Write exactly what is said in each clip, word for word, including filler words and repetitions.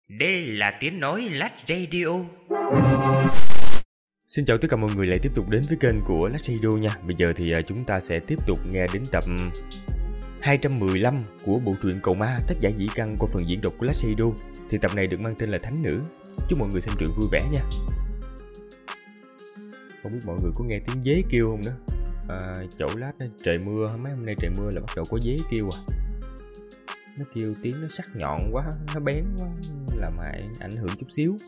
Đây là tiếng nói Lách Radio. Xin chào tất cả mọi người lại tiếp tục đến với kênh của Lách Radio nha. Bây giờ thì chúng ta sẽ tiếp tục nghe đến tập hai trăm mười lăm của bộ truyện Cầu Ma, tác giả Dĩ Căn qua phần diễn đọc của Lách Radio. Thì tập này được mang tên là Thánh Nữ. Chúc mọi người xem truyện vui vẻ nha. Không biết mọi người có nghe tiếng dế kêu không đó. À, chỗ Lách đó, trời mưa, mấy hôm nay trời mưa là bắt đầu có dế kêu à. Nó kêu tiếng nó sắc nhọn quá, nó bén quá, làm hại ảnh hưởng chút xíu.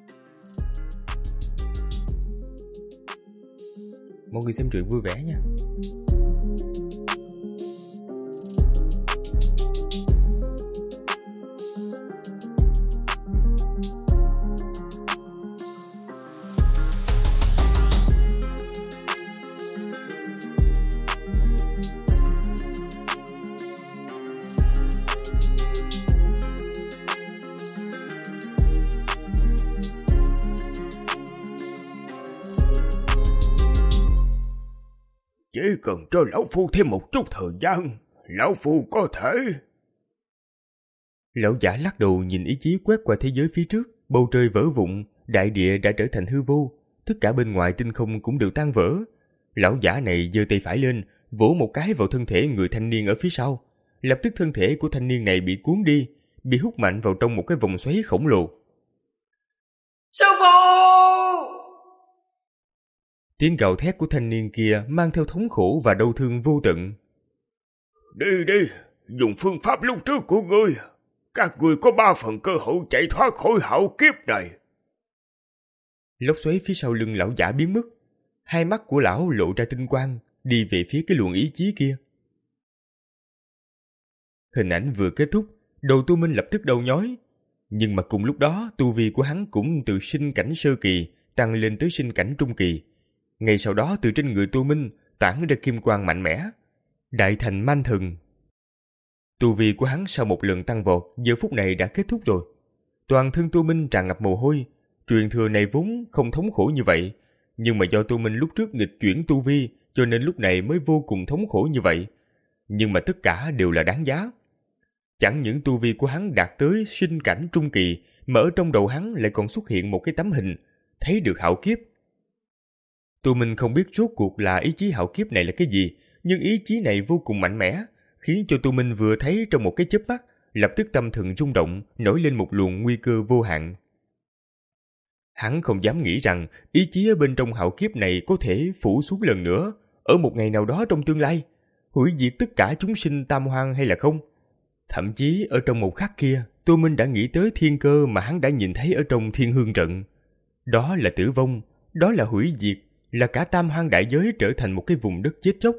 Mọi người xem truyện vui vẻ nha. Chỉ cần cho lão phu thêm một chút thời gian, lão phu có thể... Lão giả lắc đầu nhìn ý chí quét qua thế giới phía trước. Bầu trời vỡ vụn, đại địa đã trở thành hư vô, tất cả bên ngoài tinh không cũng đều tan vỡ. Lão giả này giơ tay phải lên, vỗ một cái vào thân thể người thanh niên ở phía sau. Lập tức thân thể của thanh niên này bị cuốn đi, bị hút mạnh vào trong một cái vòng xoáy khổng lồ. Sư phụ! Tiếng gào thét của thanh niên kia mang theo thống khổ và đau thương vô tận. Đi đi, dùng phương pháp lúc trước của ngươi. Các ngươi có ba phần cơ hội chạy thoát khỏi hạo kiếp này. Lốc xoáy phía sau lưng lão giả biến mất. Hai mắt của lão lộ ra tinh quang, đi về phía cái luồng ý chí kia. Hình ảnh vừa kết thúc, đầu Tu Minh lập tức đau nhói. Nhưng mà cùng lúc đó, tu vi của hắn cũng từ sinh cảnh sơ kỳ tăng lên tới sinh cảnh trung kỳ. Ngay sau đó từ trên người Tu Minh tản ra kim quang mạnh mẽ, đại thành man thần. Tu vi của hắn sau một lần tăng vọt giờ phút này đã kết thúc rồi. Toàn thân Tu Minh tràn ngập mồ hôi. Truyền thừa này vốn không thống khổ như vậy, nhưng mà do Tu Minh lúc trước nghịch chuyển tu vi cho nên lúc này mới vô cùng thống khổ như vậy. Nhưng mà tất cả đều là đáng giá. Chẳng những tu vi của hắn đạt tới sinh cảnh trung kỳ, mà ở trong đầu hắn lại còn xuất hiện một cái tấm hình thấy được hạo kiếp. Tu Minh không biết rốt cuộc là ý chí hạo kiếp này là cái gì, nhưng ý chí này vô cùng mạnh mẽ, khiến cho Tu Minh vừa thấy trong một cái chớp mắt, lập tức tâm thần rung động, nổi lên một luồng nguy cơ vô hạn. Hắn không dám nghĩ rằng ý chí ở bên trong hạo kiếp này có thể phủ xuống lần nữa, ở một ngày nào đó trong tương lai, hủy diệt tất cả chúng sinh tam hoang hay là không. Thậm chí ở trong một khắc kia, Tu Minh đã nghĩ tới thiên cơ mà hắn đã nhìn thấy ở trong thiên hương trận. Đó là tử vong, đó là hủy diệt, là cả tam hoang đại giới trở thành một cái vùng đất chết chóc.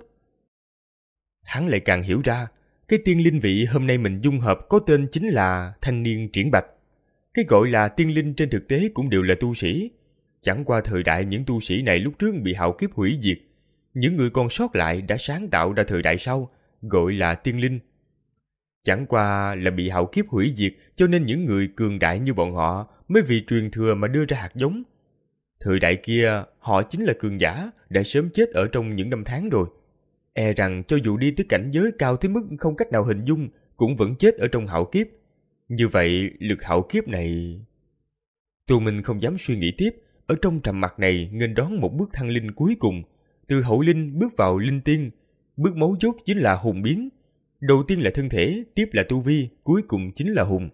Hắn lại càng hiểu ra, cái tiên linh vị hôm nay mình dung hợp có tên chính là thanh niên triển bạch. Cái gọi là tiên linh trên thực tế cũng đều là tu sĩ. Chẳng qua thời đại những tu sĩ này lúc trước bị hạo kiếp hủy diệt, những người còn sót lại đã sáng tạo ra thời đại sau, gọi là tiên linh. Chẳng qua là bị hạo kiếp hủy diệt cho nên những người cường đại như bọn họ mới vì truyền thừa mà đưa ra hạt giống. Thời đại kia, họ chính là cường giả, đã sớm chết ở trong những năm tháng rồi. E rằng cho dù đi tới cảnh giới cao tới mức không cách nào hình dung, cũng vẫn chết ở trong hạo kiếp. Như vậy, lực hạo kiếp này... Tu Minh không dám suy nghĩ tiếp, ở trong trầm mặc này nghênh đón một bước thăng linh cuối cùng. Từ hậu linh bước vào linh tiên, bước mấu chốt chính là hùng biến. Đầu tiên là thân thể, tiếp là tu vi, cuối cùng chính là hùng.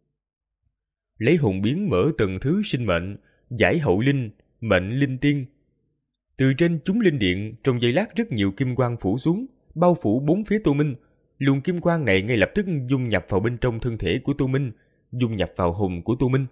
Lấy hùng biến mở tầng thứ sinh mệnh, giải hậu linh, mệnh linh tiên. Từ trên chúng linh điện, trong giây lát rất nhiều kim quang phủ xuống, bao phủ bốn phía Tu Minh. Luồng kim quang này ngay lập tức dung nhập vào bên trong thân thể của Tu Minh, dung nhập vào hùng của Tu Minh.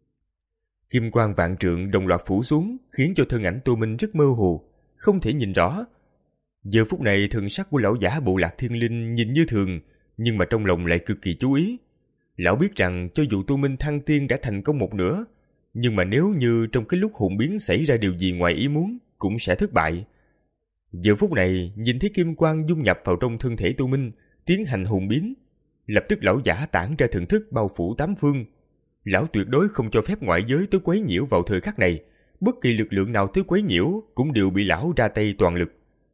Kim quang vạn trượng đồng loạt phủ xuống, khiến cho thân ảnh Tu Minh rất mơ hồ, không thể nhìn rõ. Giờ phút này thần sắc của lão giả bộ lạc thiên linh nhìn như thường, nhưng mà trong lòng lại cực kỳ chú ý. Lão biết rằng cho dù Tu Minh thăng tiên đã thành công một nửa, nhưng mà nếu như trong cái lúc hùng biến xảy ra điều gì ngoài ý muốn, cũng sẽ thất bại. Giờ phút này, nhìn thấy kim quang dung nhập vào trong thân thể Tu Minh, tiến hành hùng biến, lập tức lão giả tản ra thần thức bao phủ tám phương. Lão tuyệt đối không cho phép ngoại giới tới quấy nhiễu vào thời khắc này, bất kỳ lực lượng nào tới quấy nhiễu cũng đều bị lão ra tay toàn lực.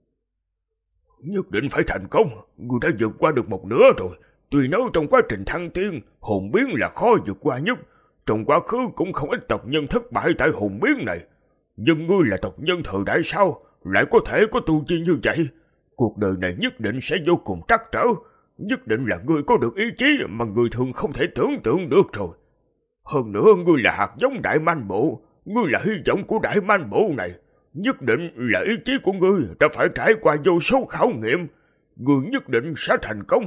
Nhất định phải thành công, ngươi đã vượt qua được một nửa rồi. Tuy nói trong quá trình thăng tiên, hồn biến là khó vượt qua nhất, Trong quá khứ cũng không ít tộc nhân thất bại tại hùng biến này. Nhưng ngươi là tộc nhân thời đại sau, lại có thể có tu vi như vậy. Cuộc đời này nhất định sẽ vô cùng trắc trở. Nhất định là ngươi có được ý chí mà người thường không thể tưởng tượng được rồi. Hơn nữa ngươi là hạt giống đại manh bộ. Ngươi là hy vọng của đại manh bộ này. Nhất định là ý chí của ngươi đã phải trải qua vô số khảo nghiệm. Ngươi nhất định sẽ thành công.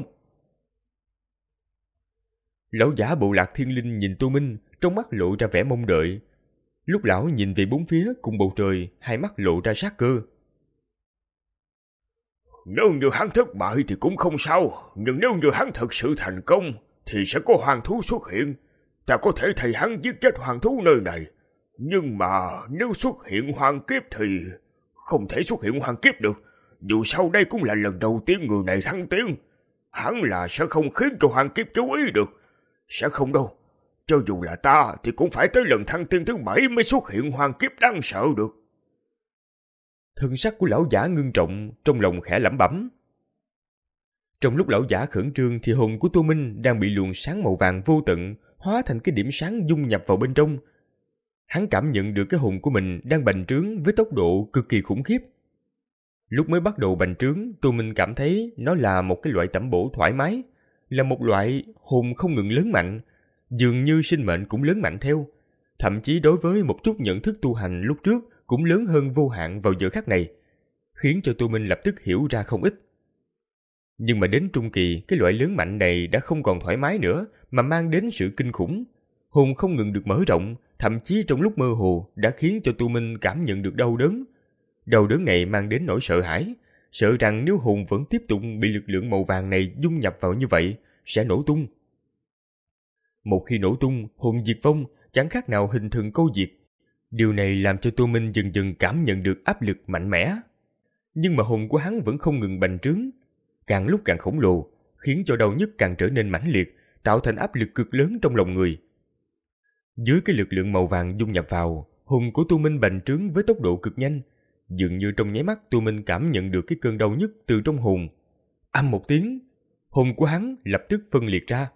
Lão giả bộ lạc thiên linh nhìn Tô Minh, trong mắt lộ ra vẻ mong đợi. Lúc lão nhìn về bốn phía cùng bầu trời, hai mắt lộ ra sát cơ. Nếu như hắn thất bại thì cũng không sao, nhưng nếu như hắn thật sự thành công thì sẽ có hoàng thú xuất hiện. Ta có thể thay hắn giết chết hoàng thú nơi này. Nhưng mà nếu xuất hiện hoàng kiếp thì không thể xuất hiện hoàng kiếp được. Dù sao đây cũng là lần đầu tiên người này thăng tiến. Hắn là sẽ không khiến cho hoàng kiếp chú ý được. Sẽ không đâu. Cho dù là ta thì cũng phải tới lần thăng tiên thứ bảy mới xuất hiện hoàng kiếp đáng sợ được. Thân sắc của lão giả ngưng trọng, trong lòng khẽ lẩm bẩm. Trong lúc lão giả khẩn trương thì hồn của Tô Minh đang bị luồng sáng màu vàng vô tận hóa thành cái điểm sáng dung nhập vào bên trong. Hắn cảm nhận được cái hồn của mình đang bành trướng với tốc độ cực kỳ khủng khiếp. Lúc mới bắt đầu bành trướng, Tô Minh cảm thấy nó là một cái loại tẩm bổ thoải mái, là một loại hồn không ngừng lớn mạnh, dường như sinh mệnh cũng lớn mạnh theo. Thậm chí đối với một chút nhận thức tu hành lúc trước cũng lớn hơn vô hạn vào giờ khắc này, khiến cho Tô Minh lập tức hiểu ra không ít. Nhưng mà đến trung kỳ, cái loại lớn mạnh này đã không còn thoải mái nữa, mà mang đến sự kinh khủng. Hồn không ngừng được mở rộng, thậm chí trong lúc mơ hồ đã khiến cho Tô Minh cảm nhận được đau đớn. Đau đớn này mang đến nỗi sợ hãi, sợ rằng nếu hồn vẫn tiếp tục bị lực lượng màu vàng này dung nhập vào như vậy, sẽ nổ tung. Một khi nổ tung, hồn diệt vong, chẳng khác nào hình thần câu diệt. Điều này làm cho Tô Minh dần dần cảm nhận được áp lực mạnh mẽ. Nhưng mà hồn của hắn vẫn không ngừng bành trướng, càng lúc càng khổng lồ, khiến cho đau nhức càng trở nên mãnh liệt, tạo thành áp lực cực lớn trong lòng người. Dưới cái lực lượng màu vàng dung nhập vào, hồn của Tô Minh bành trướng với tốc độ cực nhanh. Dường như trong nháy mắt Tô Minh cảm nhận được cái cơn đau nhức từ trong hồn. Âm một tiếng, hồn của hắn lập tức phân liệt ra.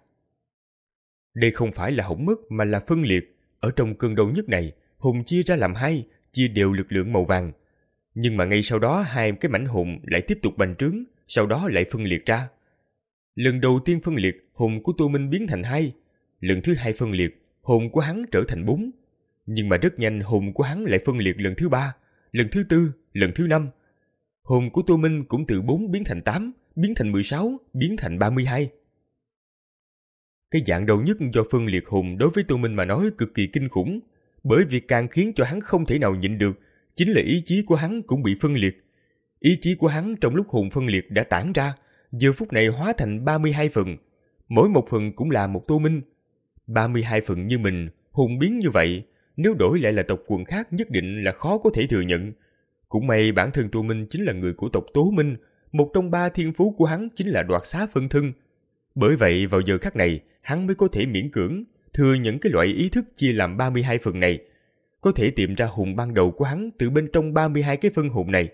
Đây không phải là hỏng mất mà là phân liệt. Ở trong cơn đau nhức này, hồn chia ra làm hai, chia đều lực lượng màu vàng. Nhưng mà ngay sau đó hai cái mảnh hồn lại tiếp tục bành trướng, sau đó lại phân liệt ra. Lần đầu tiên phân liệt, hồn của Tô Minh biến thành hai. Lần thứ hai phân liệt, hồn của hắn trở thành bốn. Nhưng mà rất nhanh hồn của hắn lại phân liệt lần thứ ba, lần thứ tư, lần thứ năm. Hồn của Tô Minh cũng từ bốn biến thành tám, biến thành mười sáu, biến thành ba mươi hai. Cái dạng đau nhức do phân liệt hồn đối với Tô Minh mà nói cực kỳ kinh khủng, bởi vì càng khiến cho hắn không thể nào nhịn được, chính là ý chí của hắn cũng bị phân liệt. Ý chí của hắn trong lúc hồn phân liệt đã tản ra, giờ phút này hóa thành ba mươi hai phần, mỗi một phần cũng là một Tô Minh. ba mươi hai phần như mình, hồn biến như vậy, nếu đổi lại là tộc quần khác nhất định là khó có thể thừa nhận. Cũng may bản thân Tô Minh chính là người của tộc Tố Minh, một trong ba thiên phú của hắn chính là đoạt xá phân thân. Bởi vậy vào giờ khắc này, hắn mới có thể miễn cưỡng thừa nhận cái loại ý thức chia làm ba mươi hai phần này, có thể tìm ra hồn ban đầu của hắn từ bên trong ba mươi hai cái phân hồn này.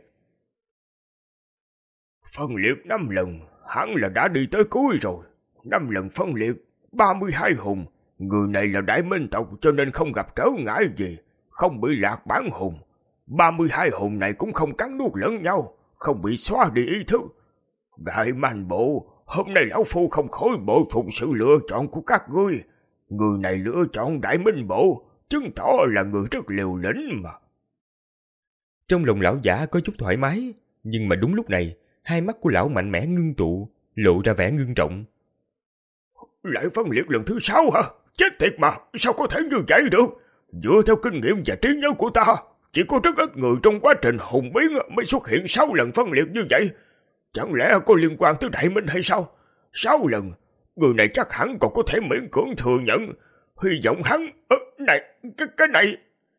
Phân liệt năm lần, hắn là đã đi tới cuối rồi. Năm lần phân liệt, ba mươi hai hồn. Người này là đại minh tộc cho nên không gặp trở ngại gì, không bị lạc bản hồn. ba mươi hai hồn này cũng không cắn nuốt lẫn nhau, không bị xóa đi ý thức. Đại manh bộ, hôm nay lão phu không khỏi bội phục sự lựa chọn của các ngươi. Người này lựa chọn đại minh bộ, chứng tỏ là người rất liều lĩnh mà. Trong lòng lão giả có chút thoải mái, nhưng mà đúng lúc này, hai mắt của lão mạnh mẽ ngưng tụ, lộ ra vẻ ngưng trọng. Lại phân liệt lần thứ sáu hả? Chết tiệt mà, sao có thể như vậy được? Dựa theo kinh nghiệm và trí nhớ của ta, chỉ có rất ít người trong quá trình hùng biến mới xuất hiện sáu lần phân liệt như vậy. Chẳng lẽ có liên quan tới Đại Minh hay sao? Sáu lần, người này chắc hẳn còn có thể miễn cưỡng thừa nhận. Hy vọng hắn... Ơ, này, cái, cái này...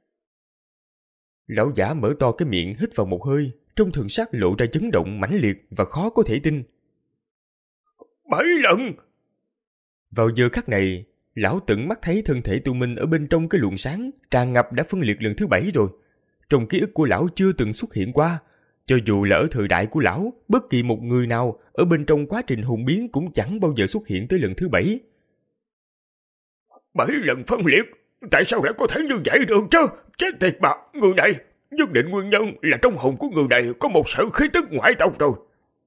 Lão giả mở to cái miệng hít vào một hơi, trong thần sắc lộ ra chấn động mãnh liệt và khó có thể tin. Bảy lần! Vào giờ khắc này, lão tận mắt thấy thân thể Tô Minh ở bên trong cái luồng sáng tràn ngập đã phân liệt lần thứ bảy rồi. Trong ký ức của lão chưa từng xuất hiện qua. Cho dù là ở thời đại của lão, bất kỳ một người nào ở bên trong quá trình hồn biến cũng chẳng bao giờ xuất hiện tới lần thứ bảy. Bảy lần phân liệt, tại sao lại có thể như vậy được chứ? Chết tiệt bà, người này, nhất định nguyên nhân là trong hồn của người này có một sự khí tức ngoại tộc rồi.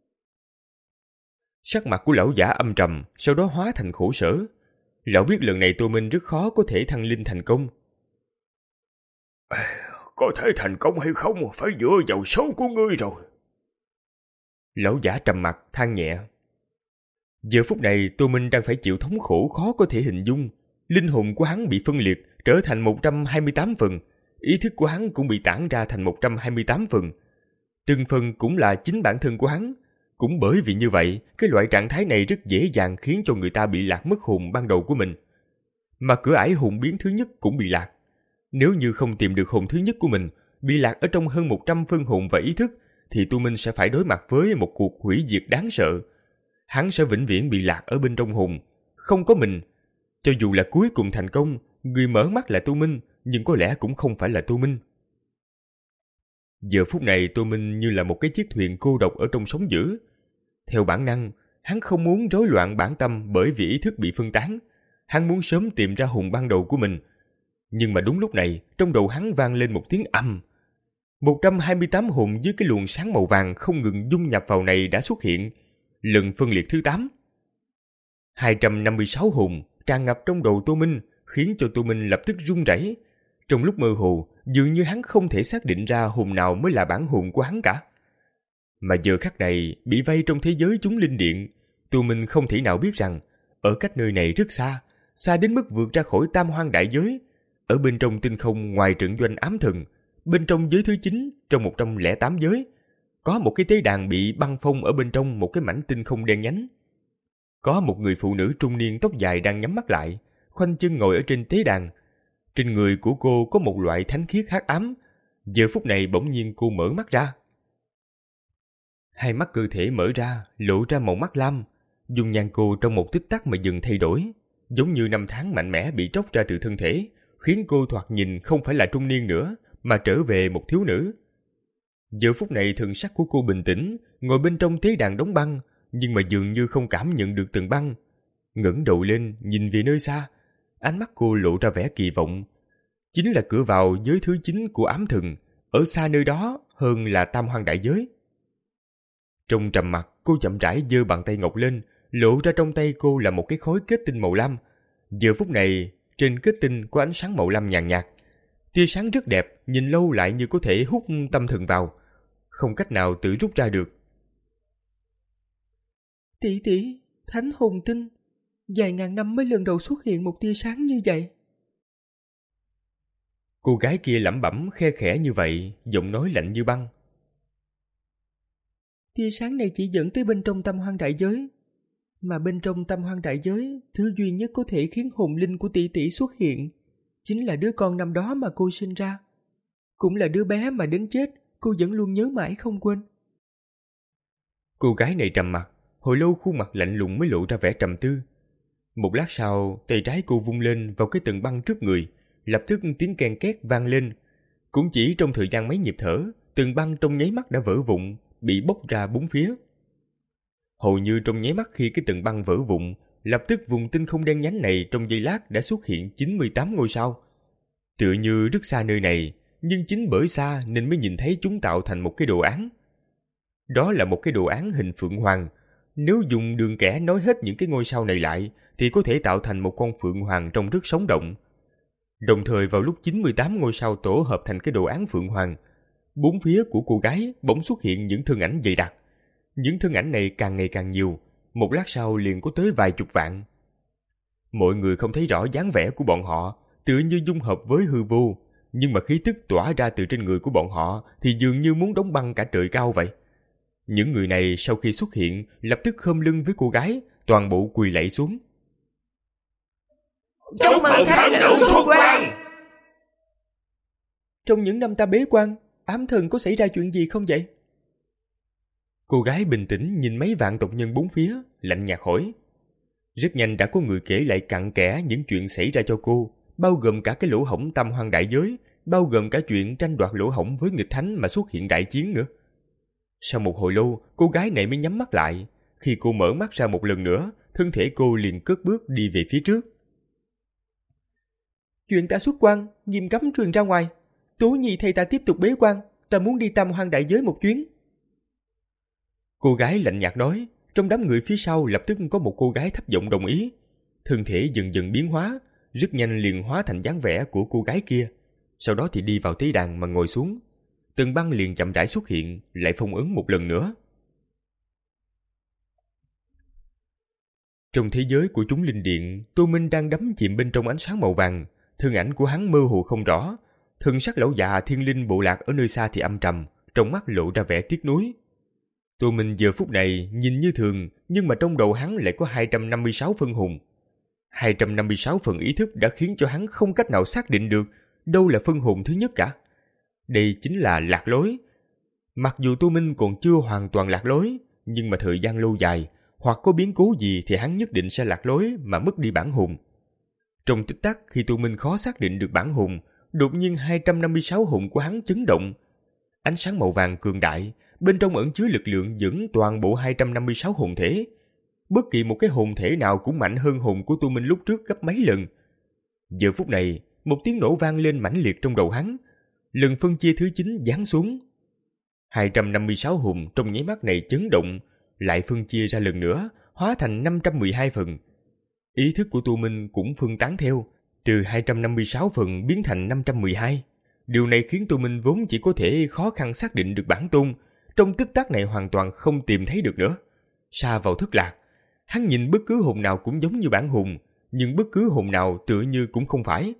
Sắc mặt của lão giả âm trầm, sau đó hóa thành khổ sở. Lão biết lần này Tô Minh rất khó có thể thăng linh thành công. Có thể thành công hay không phải dựa vào số của ngươi rồi. Lão giả trầm mặt than nhẹ. Giờ phút này Tô Minh đang phải chịu thống khổ khó có thể hình dung. Linh hồn của hắn bị phân liệt trở thành một trăm hai mươi tám phần. Ý thức của hắn cũng bị tản ra thành một trăm hai mươi tám phần. Từng phần cũng là chính bản thân của hắn. Cũng bởi vì như vậy, cái loại trạng thái này rất dễ dàng khiến cho người ta bị lạc mất hồn ban đầu của mình. Mà cửa ải hồn biến thứ nhất cũng bị lạc. Nếu như không tìm được hồn thứ nhất của mình, bị lạc ở trong hơn một trăm phân hồn và ý thức, thì Tu Minh sẽ phải đối mặt với một cuộc hủy diệt đáng sợ. Hắn sẽ vĩnh viễn bị lạc ở bên trong hồn, không có mình. Cho dù là cuối cùng thành công, người mở mắt là Tu Minh, nhưng có lẽ cũng không phải là Tu Minh. Giờ phút này Tu Minh như là một cái chiếc thuyền cô độc ở trong sóng dữ. Theo bản năng, hắn không muốn rối loạn bản tâm bởi vì ý thức bị phân tán. Hắn muốn sớm tìm ra hồn ban đầu của mình. Nhưng mà đúng lúc này, trong đầu hắn vang lên một tiếng ầm. một trăm hai mươi tám hồn dưới cái luồng sáng màu vàng không ngừng dung nhập vào này đã xuất hiện. Lần phân liệt thứ tám. hai trăm năm mươi sáu hồn tràn ngập trong đầu Tô Minh, khiến cho Tô Minh lập tức run rẩy. Trong lúc mơ hồ, dường như hắn không thể xác định ra hồn nào mới là bản hồn của hắn cả. Mà giờ khắc này, bị vây trong thế giới chúng linh điện, Tô Minh không thể nào biết rằng, ở cách nơi này rất xa, xa đến mức vượt ra khỏi tam hoang đại giới. Ở bên trong tinh không ngoài trận doanh ám thần, bên trong giới thứ chín trong một trăm lẻ tám giới, có một cái tế đàn bị băng phong ở bên trong một cái mảnh tinh không đen nhánh. Có một người phụ nữ trung niên tóc dài đang nhắm mắt lại, khoanh chân ngồi ở trên tế đàn. Trên người của cô có một loại thánh khiết hắc ám. Giờ phút này bỗng nhiên cô mở mắt ra. Hai mắt cơ thể mở ra, lộ ra màu mắt lam. Dung nhan cô trong một tích tắc mà dần thay đổi, giống như năm tháng mạnh mẽ bị tróc ra từ thân thể, khiến cô thoạt nhìn không phải là trung niên nữa, mà trở về một thiếu nữ. Giờ phút này thần sắc của cô bình tĩnh, ngồi bên trong tế đàn đóng băng, nhưng mà dường như không cảm nhận được tầng băng. Ngẩng đầu lên, nhìn về nơi xa, ánh mắt cô lộ ra vẻ kỳ vọng. Chính là cửa vào giới thứ chín của ám thần, ở xa nơi đó hơn là tam hoang đại giới. Trong trầm mặc, cô chậm rãi giơ bàn tay ngọc lên, lộ ra trong tay cô là một cái khối kết tinh màu lam. Giờ phút này, trên kết tinh có ánh sáng màu lam nhàn nhạt. Tia sáng rất đẹp, nhìn lâu lại như có thể hút tâm thần vào, không cách nào tự rút ra được. Tỷ tỷ, thánh hồn tinh, vài ngàn năm mới lần đầu xuất hiện một tia sáng như vậy. Cô gái kia lẩm bẩm khe khẽ như vậy, giọng nói lạnh như băng. Tia sáng này chỉ dẫn tới bên trong tam hoang đại giới, mà bên trong tam hoang đại giới, thứ duy nhất có thể khiến hồn linh của tỷ tỷ xuất hiện chính là đứa con năm đó mà cô sinh ra, cũng là đứa bé mà đến chết cô vẫn luôn nhớ mãi không quên. Cô gái này trầm mặt, hồi lâu khuôn mặt lạnh lùng mới lộ ra vẻ trầm tư. Một lát sau, tay trái cô vung lên vào cái tầng băng trước người, lập tức tiếng ken két vang lên. Cũng chỉ trong thời gian mấy nhịp thở, tầng băng trong nháy mắt đã vỡ vụn, bị bốc ra bốn phía. Hầu như trong nháy mắt khi cái tầng băng vỡ vụn, lập tức vùng tinh không đen nhánh này trong giây lát đã xuất hiện chín mươi tám ngôi sao. Tựa như rất xa nơi này, nhưng chính bởi xa nên mới nhìn thấy chúng tạo thành một cái đồ án. Đó là một cái đồ án hình phượng hoàng. Nếu dùng đường kẻ nối hết những cái ngôi sao này lại, thì có thể tạo thành một con phượng hoàng trông rất sống động. Đồng thời vào lúc chín mươi tám ngôi sao tổ hợp thành cái đồ án phượng hoàng, bốn phía của cô gái bỗng xuất hiện những thân ảnh dày đặc. Những thân ảnh này càng ngày càng nhiều, một lát sau liền có tới vài chục vạn. Mọi người không thấy rõ dáng vẻ của bọn họ, tựa như dung hợp với hư vô, nhưng mà khí tức tỏa ra từ trên người của bọn họ thì dường như muốn đóng băng cả trời cao vậy. Những người này sau khi xuất hiện lập tức khom lưng với cô gái, toàn bộ quỳ lạy xuống. Chúc mừng thánh nữ xuất quan! Trong những năm ta bế quan, ám thần có xảy ra chuyện gì không vậy? Cô gái bình tĩnh nhìn mấy vạn tộc nhân bốn phía, lạnh nhạt hỏi. Rất nhanh đã có người kể lại cặn kẽ những chuyện xảy ra cho cô, bao gồm cả cái lỗ hổng tam hoang đại giới, bao gồm cả chuyện tranh đoạt lỗ hổng với nghịch thánh mà xuất hiện đại chiến nữa. Sau một hồi lâu, cô gái này mới nhắm mắt lại. Khi cô mở mắt ra một lần nữa, thân thể cô liền cất bước đi về phía trước. Chuyện ta xuất quan, nghiêm cấm truyền ra ngoài. Tố Nhi thầy ta tiếp tục bế quan, ta muốn đi Tam Hoang Đại Giới một chuyến. Cô gái lạnh nhạt nói. Trong đám người phía sau lập tức có một cô gái thấp giọng đồng ý. Thân thể dần dần biến hóa, rất nhanh liền hóa thành dáng vẻ của cô gái kia. Sau đó thì đi vào tế đàn mà ngồi xuống. Tầng băng liền chậm rãi xuất hiện, lại phong ấn một lần nữa. Trong thế giới của chúng linh điện, Tô Minh đang đắm chìm bên trong ánh sáng màu vàng. Thân ảnh của hắn mơ hồ không rõ. Thân sắc lão già thiên linh bộ lạc ở nơi xa thì âm trầm, trong mắt lộ ra vẻ tiếc nuối. Tô Minh giờ phút này nhìn như thường, nhưng mà trong đầu hắn lại có hai trăm năm mươi sáu phân hồn. hai trăm năm mươi sáu phần ý thức đã khiến cho hắn không cách nào xác định được đâu là phân hồn thứ nhất cả. Đây chính là lạc lối. Mặc dù Tô Minh còn chưa hoàn toàn lạc lối, nhưng mà thời gian lâu dài, hoặc có biến cố gì thì hắn nhất định sẽ lạc lối mà mất đi bản hồn. Trong tích tắc khi Tô Minh khó xác định được bản hồn, đột nhiên hai trăm năm mươi sáu hồn của hắn chấn động. Ánh sáng màu vàng cường đại, bên trong ẩn chứa lực lượng dẫn toàn bộ hai trăm năm mươi sáu hồn thể. Bất kỳ một cái hồn thể nào cũng mạnh hơn hồn của Tô Minh lúc trước gấp mấy lần. Giờ phút này, một tiếng nổ vang lên mãnh liệt trong đầu hắn. Lần phân chia thứ chín giáng xuống. hai trăm năm mươi sáu hồn trong nháy mắt này chấn động, lại phân chia ra lần nữa, hóa thành năm trăm mười hai phần. Ý thức của Tô Minh cũng phân tán theo, trừ hai trăm năm mươi sáu phần biến thành năm trăm mười hai. Điều này khiến Tô Minh vốn chỉ có thể khó khăn xác định được bản tôn, trong tích tắc này hoàn toàn không tìm thấy được nữa. Sa vào thất lạc, hắn nhìn bất cứ hồn nào cũng giống như bản hồn, nhưng bất cứ hồn nào tựa như cũng không phải.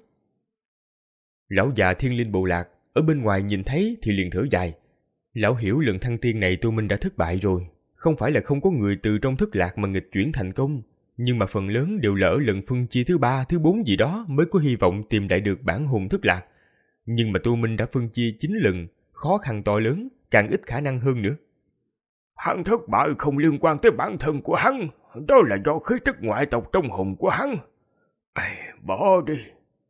Lão già thiên linh bộ lạc ở bên ngoài nhìn thấy thì liền thở dài. Lão hiểu lần thăng tiên này Tô Minh đã thất bại rồi. Không phải là không có người từ trong thất lạc mà nghịch chuyển thành công, nhưng mà phần lớn đều là ở lần phân chia thứ ba, thứ bốn gì đó mới có hy vọng tìm lại được bản hồn thất lạc. Nhưng mà Tô Minh đã phân chia chín lần, khó khăn to lớn, càng ít khả năng hơn nữa. Hắn thất bại không liên quan tới bản thân của hắn, đó là do khí tức ngoại tộc trong hồn của hắn. Ây, bỏ đi.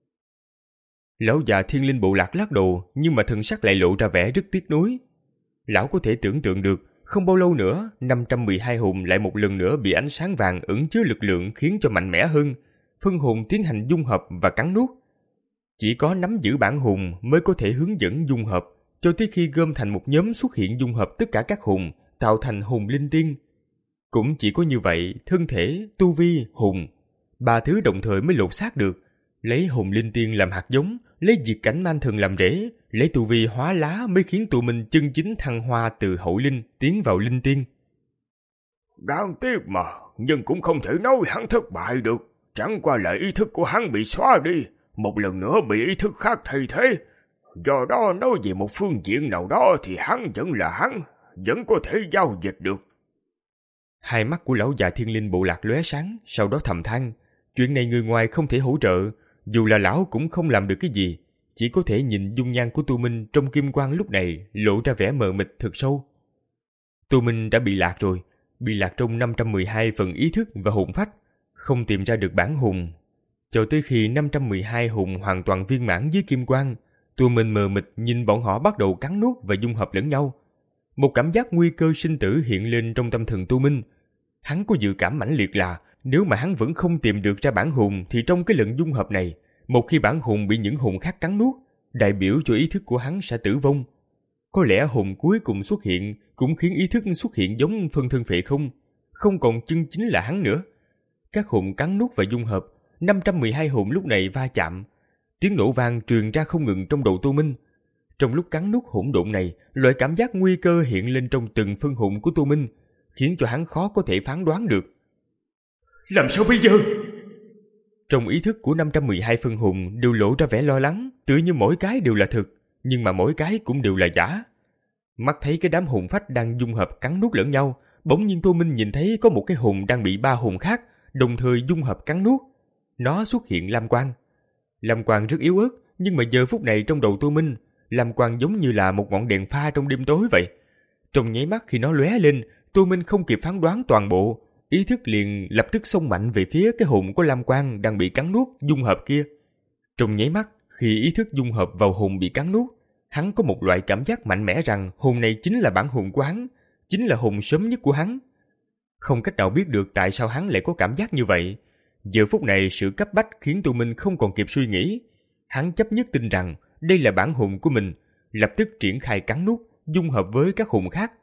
Lão già thiên linh bộ lạc lắc đầu, nhưng mà thần sắc lại lộ ra vẻ rất tiếc nuối. Lão có thể tưởng tượng được, không bao lâu nữa, năm trăm mười hai hồn lại một lần nữa bị ánh sáng vàng ẩn chứa lực lượng khiến cho mạnh mẽ hơn, phân hồn tiến hành dung hợp và cắn nuốt. Chỉ có nắm giữ bản hồn mới có thể hướng dẫn dung hợp, cho tới khi gom thành một nhóm xuất hiện dung hợp tất cả các hồn, tạo thành hồn linh tiên. Cũng chỉ có như vậy, thân thể, tu vi, hồn, ba thứ đồng thời mới lột xác được. Lấy hồn linh tiên làm hạt giống, lấy diệt cảnh man thần làm rễ, lấy tu vi hóa lá mới khiến tụi mình chân chính thăng hoa từ hậu linh tiến vào linh tiên. Đáng tiếc mà, nhưng cũng không thể nói hắn thất bại được. Chẳng qua là ý thức của hắn bị xóa đi, một lần nữa bị ý thức khác thay thế. Do đó nói về một phương diện nào đó thì hắn vẫn là hắn, vẫn có thể giao dịch được. Hai mắt của lão già thiên linh bộ lạc lóe sáng, sau đó thầm than. Chuyện này người ngoài không thể hỗ trợ, dù là lão cũng không làm được cái gì, chỉ có thể nhìn dung nhan của Tô Minh trong kim quang lúc này lộ ra vẻ mờ mịt thật sâu. Tô Minh đã bị lạc rồi, bị lạc trong năm trăm mười hai phần ý thức và hồn phách, không tìm ra được bản hồn. Cho tới khi năm trăm mười hai hồn hoàn toàn viên mãn với kim quang, Tô Minh mờ mịt nhìn bọn họ bắt đầu cắn nuốt và dung hợp lẫn nhau. Một cảm giác nguy cơ sinh tử hiện lên trong tâm thần Tô Minh. Hắn có dự cảm mãnh liệt là nếu mà hắn vẫn không tìm được ra bản hồn thì trong cái lần dung hợp này, một khi bản hồn bị những hồn khác cắn nuốt, đại biểu cho ý thức của hắn sẽ tử vong. Có lẽ hồn cuối cùng xuất hiện cũng khiến ý thức xuất hiện giống phân thân phệ không, không còn chân chính là hắn nữa. Các hồn cắn nuốt và dung hợp, năm trăm mười hai hồn lúc này va chạm. Tiếng nổ vang truyền ra không ngừng trong đầu Tô Minh. Trong lúc cắn nuốt hỗn độn này, loại cảm giác nguy cơ hiện lên trong từng phân hồn của Tô Minh, khiến cho hắn khó có thể phán đoán được. Làm sao bây giờ? Trong ý thức của năm trăm mười hai phân hồn đều lộ ra vẻ lo lắng, tựa như mỗi cái đều là thực, nhưng mà mỗi cái cũng đều là giả. Mắt thấy cái đám hồn phách đang dung hợp cắn nuốt lẫn nhau, bỗng nhiên Tô Minh nhìn thấy có một cái hồn đang bị ba hồn khác đồng thời dung hợp cắn nuốt. Nó xuất hiện lam quang. Lam quang rất yếu ớt, nhưng mà giờ phút này trong đầu Tô Minh, lam quang giống như là một ngọn đèn pha trong đêm tối vậy. Trong nháy mắt khi nó lóe lên, Tô Minh không kịp phán đoán toàn bộ, ý thức liền lập tức xông mạnh về phía cái hồn có lam quang đang bị cắn nuốt dung hợp kia. Trong nháy mắt khi ý thức dung hợp vào hồn bị cắn nuốt, hắn có một loại cảm giác mạnh mẽ rằng hồn này chính là bản hồn của hắn, chính là hồn sớm nhất của hắn. Không cách nào biết được tại sao hắn lại có cảm giác như vậy. Giờ phút này sự cấp bách khiến Tô Minh không còn kịp suy nghĩ. Hắn chấp nhất tin rằng đây là bản hùng của mình, lập tức triển khai cắn nuốt, dung hợp với các hùng khác.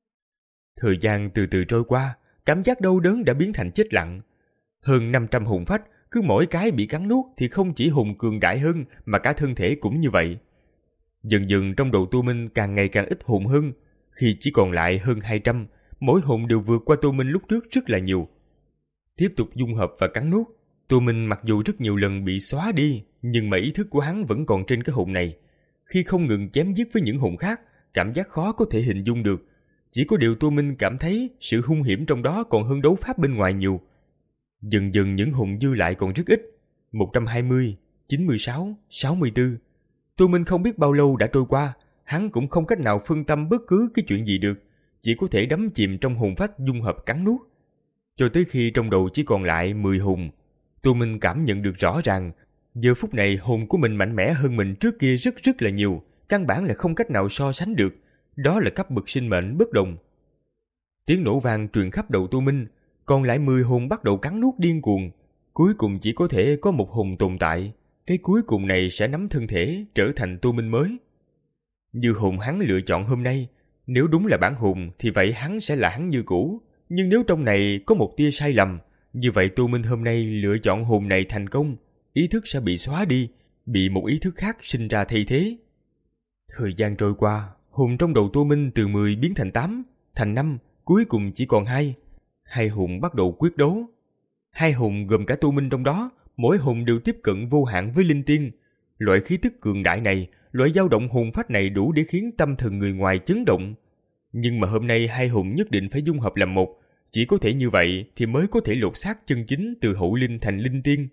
Thời gian từ từ trôi qua, cảm giác đau đớn đã biến thành chết lặng. Hơn năm trăm hùng phách, cứ mỗi cái bị cắn nuốt thì không chỉ hùng cường đại hơn mà cả thân thể cũng như vậy. Dần dần trong đầu Tô Minh càng ngày càng ít hùng hơn, khi chỉ còn lại hơn hai trăm, mỗi hùng đều vượt qua Tô Minh lúc trước rất là nhiều. Tiếp tục dung hợp và cắn nuốt, Tô Minh mặc dù rất nhiều lần bị xóa đi, nhưng mà ý thức của hắn vẫn còn trên cái hùng này. Khi không ngừng chém giết với những hùng khác, cảm giác khó có thể hình dung được. Chỉ có điều Tô Minh cảm thấy sự hung hiểm trong đó còn hơn đấu pháp bên ngoài nhiều. Dần dần những hùng dư lại còn rất ít, một trăm hai mươi, chín mươi sáu, sáu mươi tư. Tô Minh không biết bao lâu đã trôi qua, hắn cũng không cách nào phân tâm bất cứ cái chuyện gì được, chỉ có thể đắm chìm trong hùng phách dung hợp cắn nuốt. Cho tới khi trong đầu chỉ còn lại mười hùng, Tô Minh cảm nhận được rõ ràng, giờ phút này hồn của mình mạnh mẽ hơn mình trước kia rất rất là nhiều, căn bản là không cách nào so sánh được, đó là cấp bậc sinh mệnh bất đồng. Tiếng nổ vang truyền khắp đầu Tô Minh, còn lại mười hồn bắt đầu cắn nuốt điên cuồng, cuối cùng chỉ có thể có một hồn tồn tại, cái cuối cùng này sẽ nắm thân thể trở thành Tô Minh mới. Như hồn hắn lựa chọn hôm nay, nếu đúng là bản hồn thì vậy hắn sẽ là hắn như cũ, nhưng nếu trong này có một tia sai lầm, như vậy Tô Minh hôm nay lựa chọn hồn này thành công, ý thức sẽ bị xóa đi, bị một ý thức khác sinh ra thay thế. Thời gian trôi qua, hồn trong đầu Tô Minh từ mười biến thành tám, thành năm, cuối cùng chỉ còn hai. Hai hồn bắt đầu quyết đấu. Hai hồn gồm cả Tô Minh trong đó, mỗi hồn đều tiếp cận vô hạn với linh tiên. Loại khí tức cường đại này, loại dao động hồn phách này đủ để khiến tâm thần người ngoài chấn động. Nhưng mà hôm nay hai hồn nhất định phải dung hợp làm một, chỉ có thể như vậy thì mới có thể lột xác chân chính từ hậu linh thành linh tiên.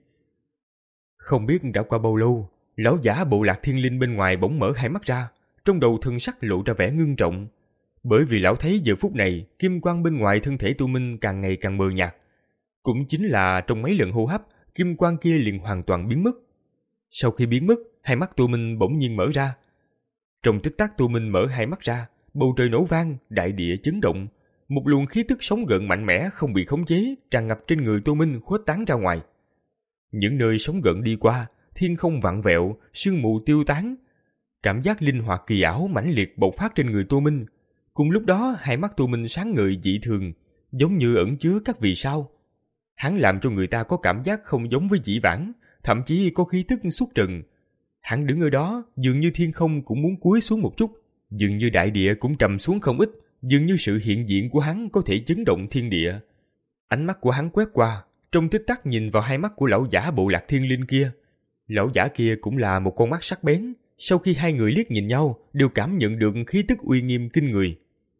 Không biết đã qua bao lâu, lão giả bộ lạc thiên linh bên ngoài bỗng mở hai mắt ra, trong đầu thân sắc lộ ra vẻ ngưng trọng. Bởi vì lão thấy giờ phút này, kim quang bên ngoài thân thể Tô Minh càng ngày càng mờ nhạt. Cũng chính là trong mấy lần hô hấp, kim quang kia liền hoàn toàn biến mất. Sau khi biến mất, hai mắt Tô Minh bỗng nhiên mở ra. Trong tích tắc Tô Minh mở hai mắt ra, bầu trời nổ vang, đại địa chấn động. Một luồng khí tức sóng gợn mạnh mẽ không bị khống chế, tràn ngập trên người Tô Minh khuếch tán ra ngoài. Những nơi sóng gợn đi qua, thiên không vặn vẹo, sương mù tiêu tán. Cảm giác linh hoạt kỳ ảo mãnh liệt bộc phát trên người Tô Minh. Cùng lúc đó, hai mắt Tô Minh sáng ngời dị thường, giống như ẩn chứa các vì sao. Hắn làm cho người ta có cảm giác không giống với dĩ vãng, thậm chí có khí tức xuất trần. Hắn đứng ở đó, dường như thiên không cũng muốn cúi xuống một chút, dường như đại địa cũng trầm xuống không ít, dường như sự hiện diện của hắn có thể chấn động thiên địa. Ánh mắt của hắn quét qua, trong tích tắc nhìn vào hai mắt của lão giả bộ lạc thiên linh kia. Lão giả kia cũng là một con mắt sắc bén, sau khi hai người liếc nhìn nhau, đều cảm nhận được khí tức uy nghiêm kinh người.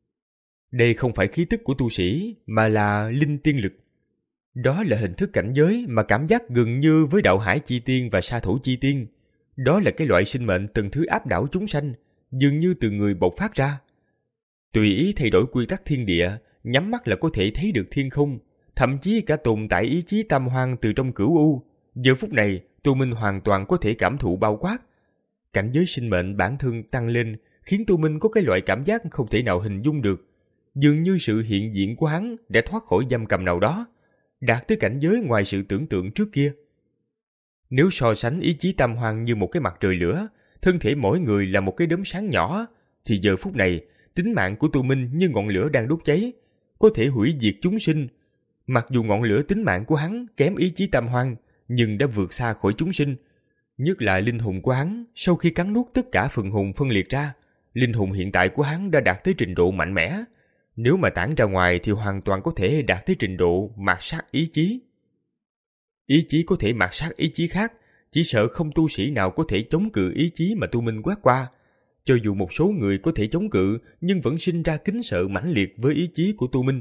Đây không phải khí tức của tu sĩ, mà là linh tiên lực. Đó là hình thức cảnh giới mà cảm giác gần như với đạo hải chi tiên và sa thổ chi tiên. Đó là cái loại sinh mệnh từng thứ áp đảo chúng sanh, dường như từ người bộc phát ra. Tùy ý thay đổi quy tắc thiên địa, nhắm mắt là có thể thấy được thiên không, thậm chí cả tồn tại ý chí tam hoang từ trong cửu u. Giờ phút này, Tô Minh hoàn toàn có thể cảm thụ bao quát. Cảnh giới sinh mệnh bản thân tăng lên, khiến Tô Minh có cái loại cảm giác không thể nào hình dung được. Dường như sự hiện diện của hắn đã thoát khỏi giam cầm nào đó, đạt tới cảnh giới ngoài sự tưởng tượng trước kia. Nếu so sánh ý chí tam hoang như một cái mặt trời lửa, thân thể mỗi người là một cái đốm sáng nhỏ, thì giờ phút này, tính mạng của Tô Minh như ngọn lửa đang đốt cháy, có thể hủy diệt chúng sinh. Mặc dù ngọn lửa tính mạng của hắn kém ý chí tam hoang, nhưng đã vượt xa khỏi chúng sinh. Nhất là linh hồn của hắn, sau khi cắn nuốt tất cả phần hồn phân liệt ra, linh hồn hiện tại của hắn đã đạt tới trình độ mạnh mẽ. Nếu mà tản ra ngoài thì hoàn toàn có thể đạt tới trình độ mạt sát ý chí. Ý chí có thể mạt sát ý chí khác, chỉ sợ không tu sĩ nào có thể chống cự ý chí mà Tô Minh quét qua. Cho dù một số người có thể chống cự, nhưng vẫn sinh ra kính sợ mãnh liệt với ý chí của Tô Minh.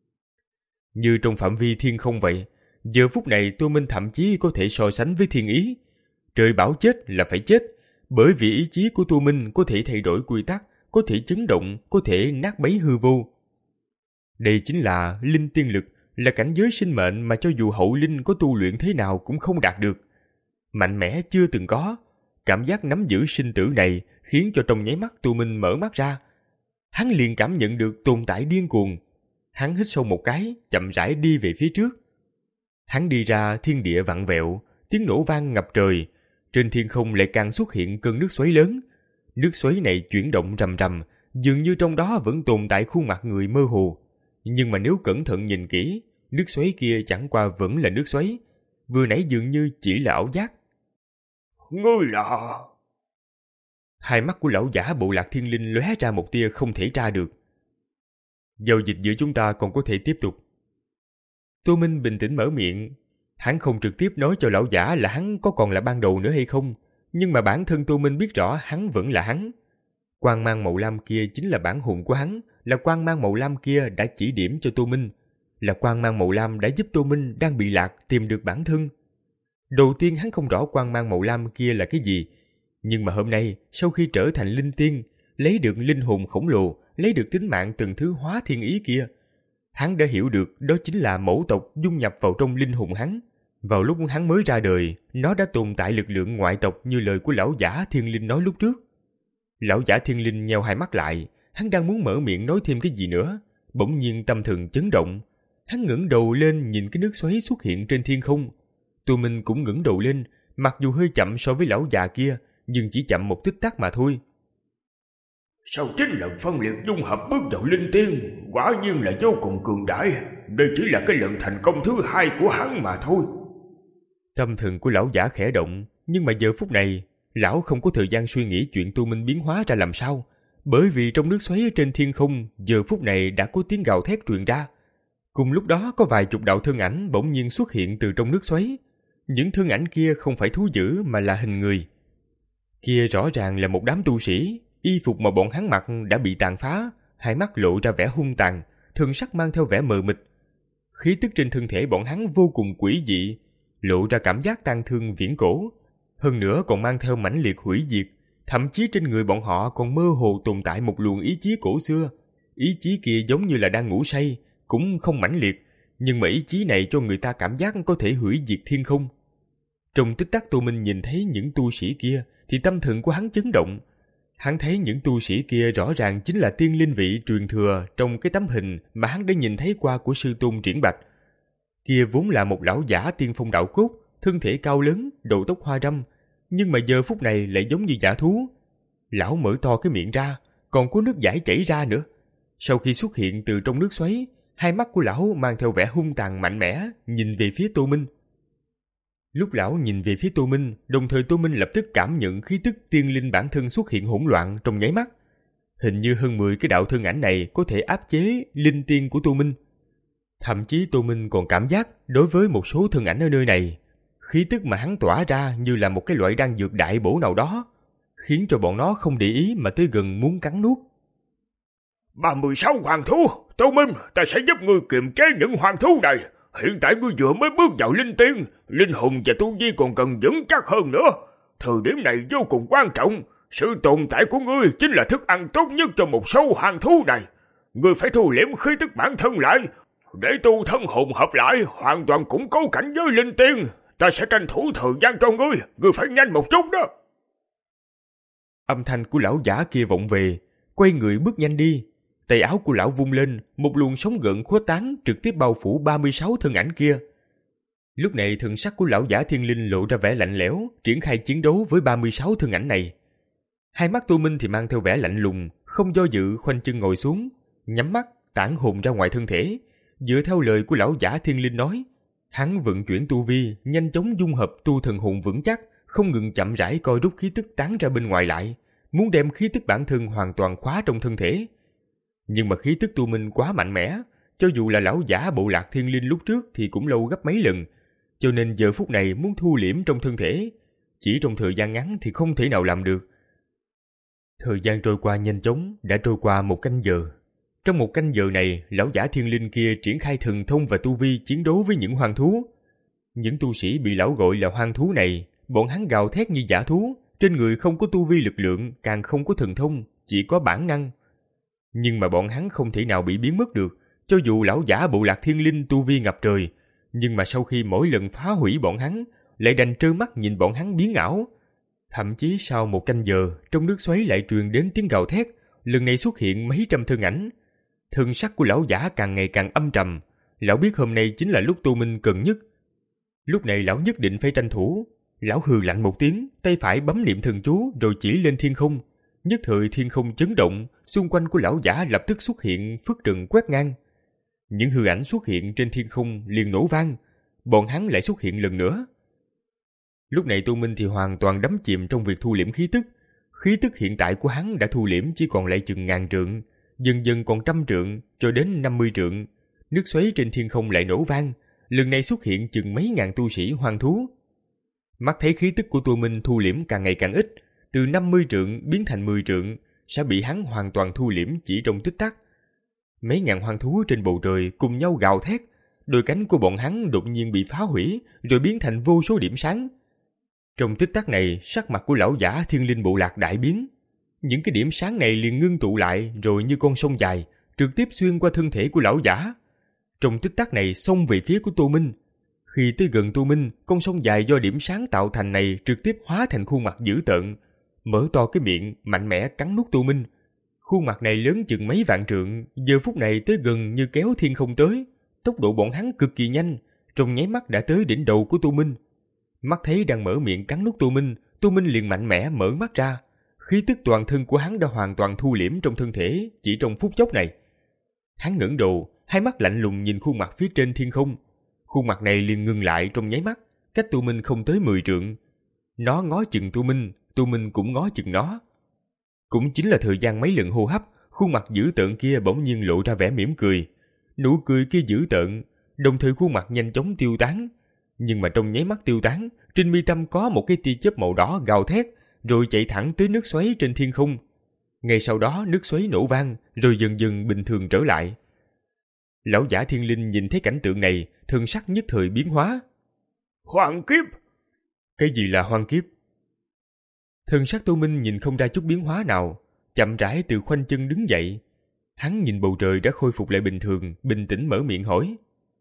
Như trong phạm vi thiên không vậy, giờ phút này Tô Minh thậm chí có thể so sánh với thiên ý. Trời bảo chết là phải chết, bởi vì ý chí của Tô Minh có thể thay đổi quy tắc, có thể chấn động, có thể nát bấy hư vô. Đây chính là linh tiên lực, là cảnh giới sinh mệnh mà cho dù hậu linh có tu luyện thế nào cũng không đạt được. Mạnh mẽ chưa từng có, cảm giác nắm giữ sinh tử này khiến cho trong nháy mắt Tô Minh mở mắt ra. Hắn liền cảm nhận được tồn tại điên cuồng. Hắn hít sâu một cái, chậm rãi đi về phía trước. Hắn đi ra thiên địa vặn vẹo, tiếng nổ vang ngập trời. trên thiên không lại càng xuất hiện cơn nước xoáy lớn. Nước xoáy này chuyển động rầm rầm, dường như trong đó vẫn tồn tại khuôn mặt người mơ hồ. Nhưng mà nếu cẩn thận nhìn kỹ, nước xoáy kia chẳng qua vẫn là nước xoáy, vừa nãy dường như chỉ là ảo giác. Ngươi là... Hai mắt của lão giả Bộ Lạc Thiên Linh lóe ra một tia không thể tra được. Giao dịch giữa chúng ta còn có thể tiếp tục. Tô Minh bình tĩnh mở miệng. Hắn không trực tiếp nói cho lão giả là hắn có còn là ban đầu nữa hay không, nhưng mà bản thân Tô Minh biết rõ hắn vẫn là hắn. Quang mang màu lam kia chính là bản hồn của hắn, là quang mang màu lam kia đã chỉ điểm cho Tô Minh, là quang mang màu lam đã giúp Tô Minh đang bị lạc tìm được bản thân. Đầu tiên hắn không rõ quang mang màu lam kia là cái gì, nhưng mà hôm nay sau khi trở thành linh tiên, lấy được linh hồn khổng lồ, lấy được tính mạng từng thứ hóa thiên ý kia, hắn đã hiểu được đó chính là mẫu tộc dung nhập vào trong linh hồn hắn. Vào lúc hắn mới ra đời, nó đã tồn tại lực lượng ngoại tộc như lời của lão giả Thiên Linh nói lúc trước. Lão giả Thiên Linh nheo hai mắt lại, hắn đang muốn mở miệng nói thêm cái gì nữa, bỗng nhiên tâm thần chấn động. Hắn ngẩng đầu lên nhìn cái nước xoáy xuất hiện trên thiên không. Tô Minh cũng ngẩng đầu lên, mặc dù hơi chậm so với lão già kia, nhưng chỉ chậm một tích tắc mà thôi. Sau chín lần phân liệt dung hợp bước vào linh tiên, quả nhiên là vô cùng cường đại. Đây chỉ là cái lần thành công thứ hai của hắn mà thôi. Tâm thần của lão giả khẽ động, nhưng mà giờ phút này, lão không có thời gian suy nghĩ chuyện Tô Minh biến hóa ra làm sao, bởi vì trong nước xoáy trên thiên không, giờ phút này đã có tiếng gào thét truyền ra. Cùng lúc đó có vài chục đạo thân ảnh bỗng nhiên xuất hiện từ trong nước xoáy. Những thân ảnh kia không phải thú dữ mà là hình người. Kia rõ ràng là một đám tu sĩ, y phục mà bọn hắn mặc đã bị tàn phá, hai mắt lộ ra vẻ hung tàn, thân sắc mang theo vẻ mờ mịt. Khí tức trên thân thể bọn hắn vô cùng quỷ dị, lộ ra cảm giác tang thương viễn cổ, hơn nữa còn mang theo mãnh liệt hủy diệt, thậm chí trên người bọn họ còn mơ hồ tồn tại một luồng ý chí cổ xưa. Ý chí kia giống như là đang ngủ say, cũng không mãnh liệt, nhưng mà ý chí này cho người ta cảm giác có thể hủy diệt thiên không. Trong tích tắc Tô Minh nhìn thấy những tu sĩ kia thì tâm thần của hắn chấn động. Hắn thấy những tu sĩ kia rõ ràng chính là tiên linh vị truyền thừa trong cái tấm hình mà hắn đã nhìn thấy qua của sư tôn Triển Bạch. Kia vốn là một lão giả tiên phong đạo cốt, thân thể cao lớn, đầu tóc hoa râm, nhưng mà giờ phút này lại giống như dã thú. Lão mở to cái miệng ra, còn có nước dãi chảy ra nữa. Sau khi xuất hiện từ trong nước xoáy, hai mắt của lão mang theo vẻ hung tàn mạnh mẽ, nhìn về phía Tô Minh. Lúc lão nhìn về phía Tô Minh, đồng thời Tô Minh lập tức cảm nhận khí tức tiên linh bản thân xuất hiện hỗn loạn trong nháy mắt. Hình như hơn mười cái đạo thân ảnh này có thể áp chế linh tiên của Tô Minh. Thậm chí Tô Minh còn cảm giác đối với một số thân ảnh ở nơi này, khí tức mà hắn tỏa ra như là một cái loại đan dược đại bổ nào đó, khiến cho bọn nó không để ý mà tới gần muốn cắn nuốt. ba mươi sáu hoàng thú, Tô Minh, ta sẽ giúp ngươi kiềm chế những hoàng thú này. Hiện tại ngươi vừa mới bước vào linh tiên, linh hồn và tu vi còn cần vững chắc hơn nữa. Thời điểm này vô cùng quan trọng. Sự tồn tại của ngươi chính là thức ăn tốt nhất cho một số hoàng thú này. Ngươi phải thu liễm khí tức bản thân lại, để tu thân hồn hợp lại, hoàn toàn củng cố cảnh giới linh tiên. Ta sẽ tranh thủ thời gian cho ngươi, ngươi phải nhanh một chút đó. Âm thanh của lão giả kia vọng về, quay người bước nhanh đi. Tay áo của lão vung lên, một luồng sóng gợn khuếch tán trực tiếp bao phủ ba mươi sáu thân ảnh kia. Lúc này thần sắc của lão giả Thiên Linh lộ ra vẻ lạnh lẽo, triển khai chiến đấu với ba mươi sáu thân ảnh này. Hai mắt Tô Minh thì mang theo vẻ lạnh lùng, không do dự khoanh chân ngồi xuống, nhắm mắt, tản hồn ra ngoài thân thể. Dựa theo lời của lão giả Thiên Linh nói, hắn vận chuyển tu vi, nhanh chóng dung hợp tu thần hồn vững chắc, không ngừng chậm rãi coi rút khí tức tán ra bên ngoài lại, muốn đem khí tức bản thân hoàn toàn khóa trong thân thể. Nhưng mà khí tức Tô Minh quá mạnh mẽ, cho dù là lão giả Bộ Lạc Thiên Linh lúc trước thì cũng lâu gấp mấy lần, cho nên giờ phút này muốn thu liễm trong thân thể, chỉ trong thời gian ngắn thì không thể nào làm được. Thời gian trôi qua nhanh chóng, đã trôi qua một canh giờ. Trong một canh giờ này, lão giả Thiên Linh kia triển khai thần thông và tu vi chiến đấu với những hoang thú. Những tu sĩ bị lão gọi là hoang thú này, bọn hắn gào thét như dã thú, trên người không có tu vi lực lượng, càng không có thần thông, chỉ có bản năng. Nhưng mà bọn hắn không thể nào bị biến mất được, cho dù lão giả Bộ Lạc Thiên Linh tu vi ngập trời, nhưng mà sau khi mỗi lần phá hủy bọn hắn, lại đành trơ mắt nhìn bọn hắn biến ảo. Thậm chí sau một canh giờ, trong nước xoáy lại truyền đến tiếng gào thét, lần này xuất hiện mấy trăm thân ảnh. Thân sắc của lão giả càng ngày càng âm trầm, lão biết hôm nay chính là lúc Tô Minh cần nhất. Lúc này lão nhất định phải tranh thủ, Lão hừ lạnh một tiếng, tay phải bấm niệm thần chú rồi chỉ lên thiên không. Nhất thời thiên không chấn động, xung quanh của lão giả lập tức xuất hiện phất trần quét ngang. Những hư ảnh xuất hiện trên thiên không liền nổ vang, bọn hắn lại xuất hiện lần nữa. Lúc này Tô Minh thì hoàn toàn đắm chìm trong việc thu liễm khí tức. Khí tức hiện tại của hắn đã thu liễm chỉ còn lại chừng ngàn trượng, dần dần còn trăm trượng, cho đến năm mươi trượng. Nước xoáy trên thiên không lại nổ vang, lần này xuất hiện chừng mấy ngàn tu sĩ hoang thú. Mắt thấy khí tức của Tô Minh thu liễm càng ngày càng ít, từ năm mươi trượng biến thành mười trượng, sẽ bị hắn hoàn toàn thu liễm chỉ trong tích tắc. Mấy ngàn hoang thú trên bầu trời cùng nhau gào thét, đôi cánh của bọn hắn đột nhiên bị phá hủy, rồi biến thành vô số điểm sáng. Trong tích tắc này, sắc mặt của lão giả Thiên Linh Bộ Lạc đại biến. Những cái điểm sáng này liền ngưng tụ lại, rồi như con sông dài, trực tiếp xuyên qua thân thể của lão giả. Trong tích tắc này xông về phía của Tô Minh. Khi tới gần Tô Minh, con sông dài do điểm sáng tạo thành này trực tiếp hóa thành khuôn mặt dữ tợn, mở to cái miệng, mạnh mẽ cắn nuốt Tô Minh. Khuôn mặt này lớn chừng mấy vạn trượng, giờ phút này tới gần như kéo thiên không tới. Tốc độ bọn hắn cực kỳ nhanh, trong nháy mắt đã tới đỉnh đầu của Tô Minh. Mắt thấy đang mở miệng cắn nuốt Tô Minh, Tô Minh liền mạnh mẽ mở mắt ra. Khí tức toàn thân của hắn đã hoàn toàn thu liễm trong thân thể chỉ trong phút chốc này. Hắn ngẩng đầu, hai mắt lạnh lùng nhìn khuôn mặt phía trên thiên không. Khuôn mặt này liền ngừng lại trong nháy mắt, cách Tô Minh không tới mười trượng. Nó ngó chừng Tô Minh, Tô Minh cũng ngó chừng nó. Cũng chính là thời gian mấy lần hô hấp, khuôn mặt dữ tợn kia bỗng nhiên lộ ra vẻ mỉm cười. Nụ cười kia dữ tợn, đồng thời khuôn mặt nhanh chóng tiêu tán. Nhưng mà trong nháy mắt tiêu tán, trên mi tâm có một cái tia chớp màu đỏ gào thét, rồi chạy thẳng tới nước xoáy trên thiên không. Ngay sau đó nước xoáy nổ vang, rồi dần dần bình thường trở lại. Lão giả Thiên Linh nhìn thấy cảnh tượng này, thần sắc nhất thời biến hóa. Hoàng kiếp! Cái gì là hoang kiếp? Thần sắc Tô Minh nhìn không ra chút biến hóa nào, chậm rãi từ khoanh chân đứng dậy. Hắn nhìn bầu trời đã khôi phục lại bình thường, bình tĩnh mở miệng hỏi.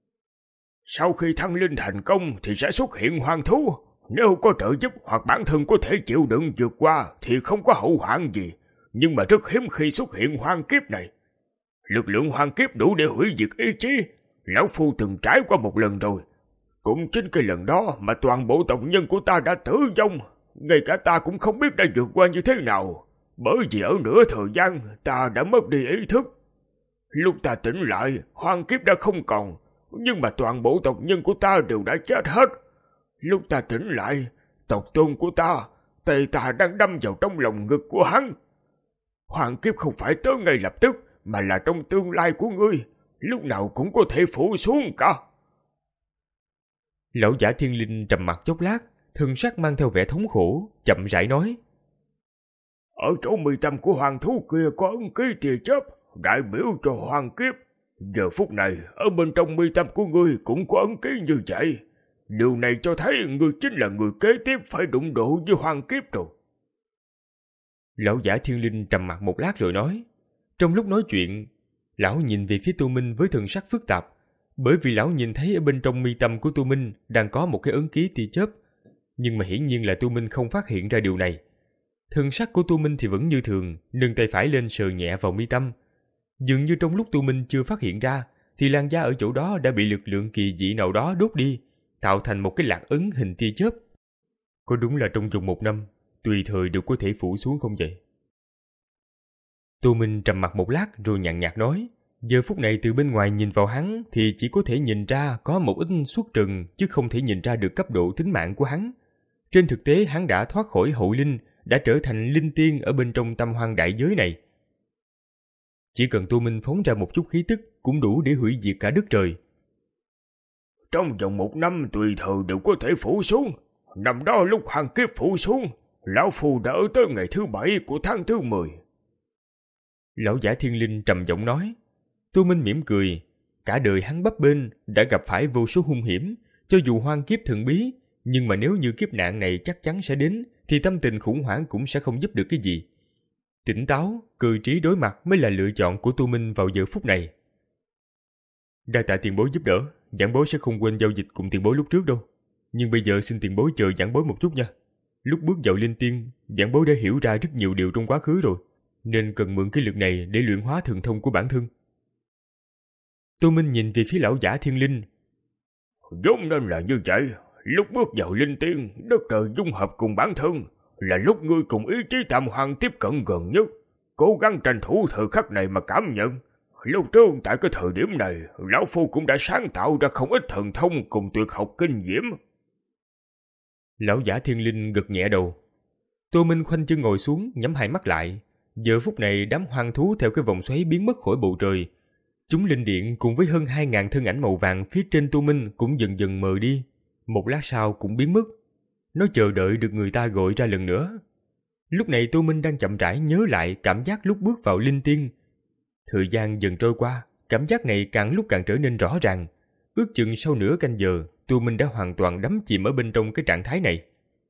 Sau khi thăng linh thành công thì sẽ xuất hiện hoang thú. Nếu có trợ giúp hoặc bản thân có thể chịu đựng vượt qua thì không có hậu hoạn gì. Nhưng mà rất hiếm khi xuất hiện hoang kiếp này. Lực lượng hoang kiếp đủ để hủy diệt ý chí. Lão Phu từng trải qua một lần rồi. Cũng chính cái lần đó mà toàn bộ tộc nhân của ta đã tử vong. Ngay cả ta cũng không biết đã vượt qua như thế nào. Bởi vì ở nửa thời gian ta đã mất đi ý thức. Lúc ta tỉnh lại, hoang kiếp đã không còn. Nhưng mà toàn bộ tộc nhân của ta đều đã chết hết. Lúc ta tỉnh lại, tộc tôn của ta, tay ta đang đâm vào trong lòng ngực của hắn. Hoàng kiếp không phải tới ngay lập tức, mà là trong tương lai của ngươi, lúc nào cũng có thể phủ xuống cả. Lão giả Thiên Linh trầm mặt chốc lát, thân sắc mang theo vẻ thống khổ, chậm rãi nói. Ở chỗ mi tâm của hoàng thú kia có ấn ký tia chớp, đại biểu cho hoàng kiếp. Giờ phút này, ở bên trong mi tâm của ngươi cũng có ấn ký như vậy. Điều này cho thấy ngươi chính là người kế tiếp phải đụng độ với hoàng kiếp rồi. Lão giả Thiên Linh trầm mặt một lát rồi nói. Trong lúc nói chuyện, lão nhìn về phía Tô Minh với thần sắc phức tạp, bởi vì lão nhìn thấy ở bên trong mi tâm của Tô Minh đang có một cái ấn ký tia chớp, nhưng mà hiển nhiên là Tô Minh không phát hiện ra điều này. Thần sắc của Tô Minh thì vẫn như thường, nâng tay phải lên sờ nhẹ vào mi tâm. Dường như trong lúc Tô Minh chưa phát hiện ra, thì làn da ở chỗ đó đã bị lực lượng kỳ dị nào đó đốt đi, tạo thành một cái lạc ấn hình tia chớp. Có đúng là trong vòng một năm, tùy thời đều có thể phủ xuống không vậy? Tô Minh trầm mặt một lát rồi nhàn nhạt nói. Giờ phút này từ bên ngoài nhìn vào hắn thì chỉ có thể nhìn ra có một ít xuất trần, chứ không thể nhìn ra được cấp độ tính mạng của hắn. Trên thực tế hắn đã thoát khỏi hậu linh, đã trở thành linh tiên ở bên trong Tam Hoang đại giới này. Chỉ cần Tô Minh phóng ra một chút khí tức cũng đủ để hủy diệt cả đất trời. Trong vòng một năm tùy thời đều có thể phủ xuống. Năm đó lúc hoàng kiếp phủ xuống, Lão Phu đã ở tới ngày thứ bảy của tháng thứ mười. Lão giả Thiên Linh trầm giọng nói. Tô Minh mỉm cười. Cả đời hắn bấp bênh đã gặp phải vô số hung hiểm, cho dù hoang kiếp thần bí, nhưng mà nếu như kiếp nạn này chắc chắn sẽ đến, thì tâm tình khủng hoảng cũng sẽ không giúp được cái gì. Tỉnh táo, cơ trí đối mặt mới là lựa chọn của Tô Minh vào giờ phút này. Đa tạ tiền bối giúp đỡ, giảng bối sẽ không quên giao dịch cùng tiền bối lúc trước đâu. Nhưng bây giờ xin tiền bối chờ giảng bối một chút nha. Lúc bước vào linh tiên, giảng bối đã hiểu ra rất nhiều điều trong quá khứ rồi, nên cần mượn cái lực này để luyện hóa thần thông của bản thân. Tô Minh nhìn về phía lão giả Thiên Linh. Vốn nên là như vậy, lúc bước vào linh tiên, đất trời dung hợp cùng bản thân, là lúc ngươi cùng ý chí Tam Hoang tiếp cận gần nhất. Cố gắng tranh thủ thời khắc này mà cảm nhận. Lúc trước tại cái thời điểm này, lão phu cũng đã sáng tạo ra không ít thần thông cùng tuyệt học kinh diễm. Lão giả Thiên Linh gật nhẹ đầu. Tô Minh khoanh chân ngồi xuống, nhắm hai mắt lại. Giờ phút này đám hoang thú theo cái vòng xoáy biến mất khỏi bầu trời. Chúng linh điện cùng với hơn hai ngàn thân ảnh màu vàng phía trên Tô Minh cũng dần dần mờ đi. Một lát sau cũng biến mất. Nó chờ đợi được người ta gọi ra lần nữa. Lúc này Tô Minh đang chậm rãi nhớ lại cảm giác lúc bước vào linh tiên. Thời gian dần trôi qua, cảm giác này càng lúc càng trở nên rõ ràng. Ước chừng sau nửa canh giờ, Tô Minh đã hoàn toàn đắm chìm ở bên trong cái trạng thái này.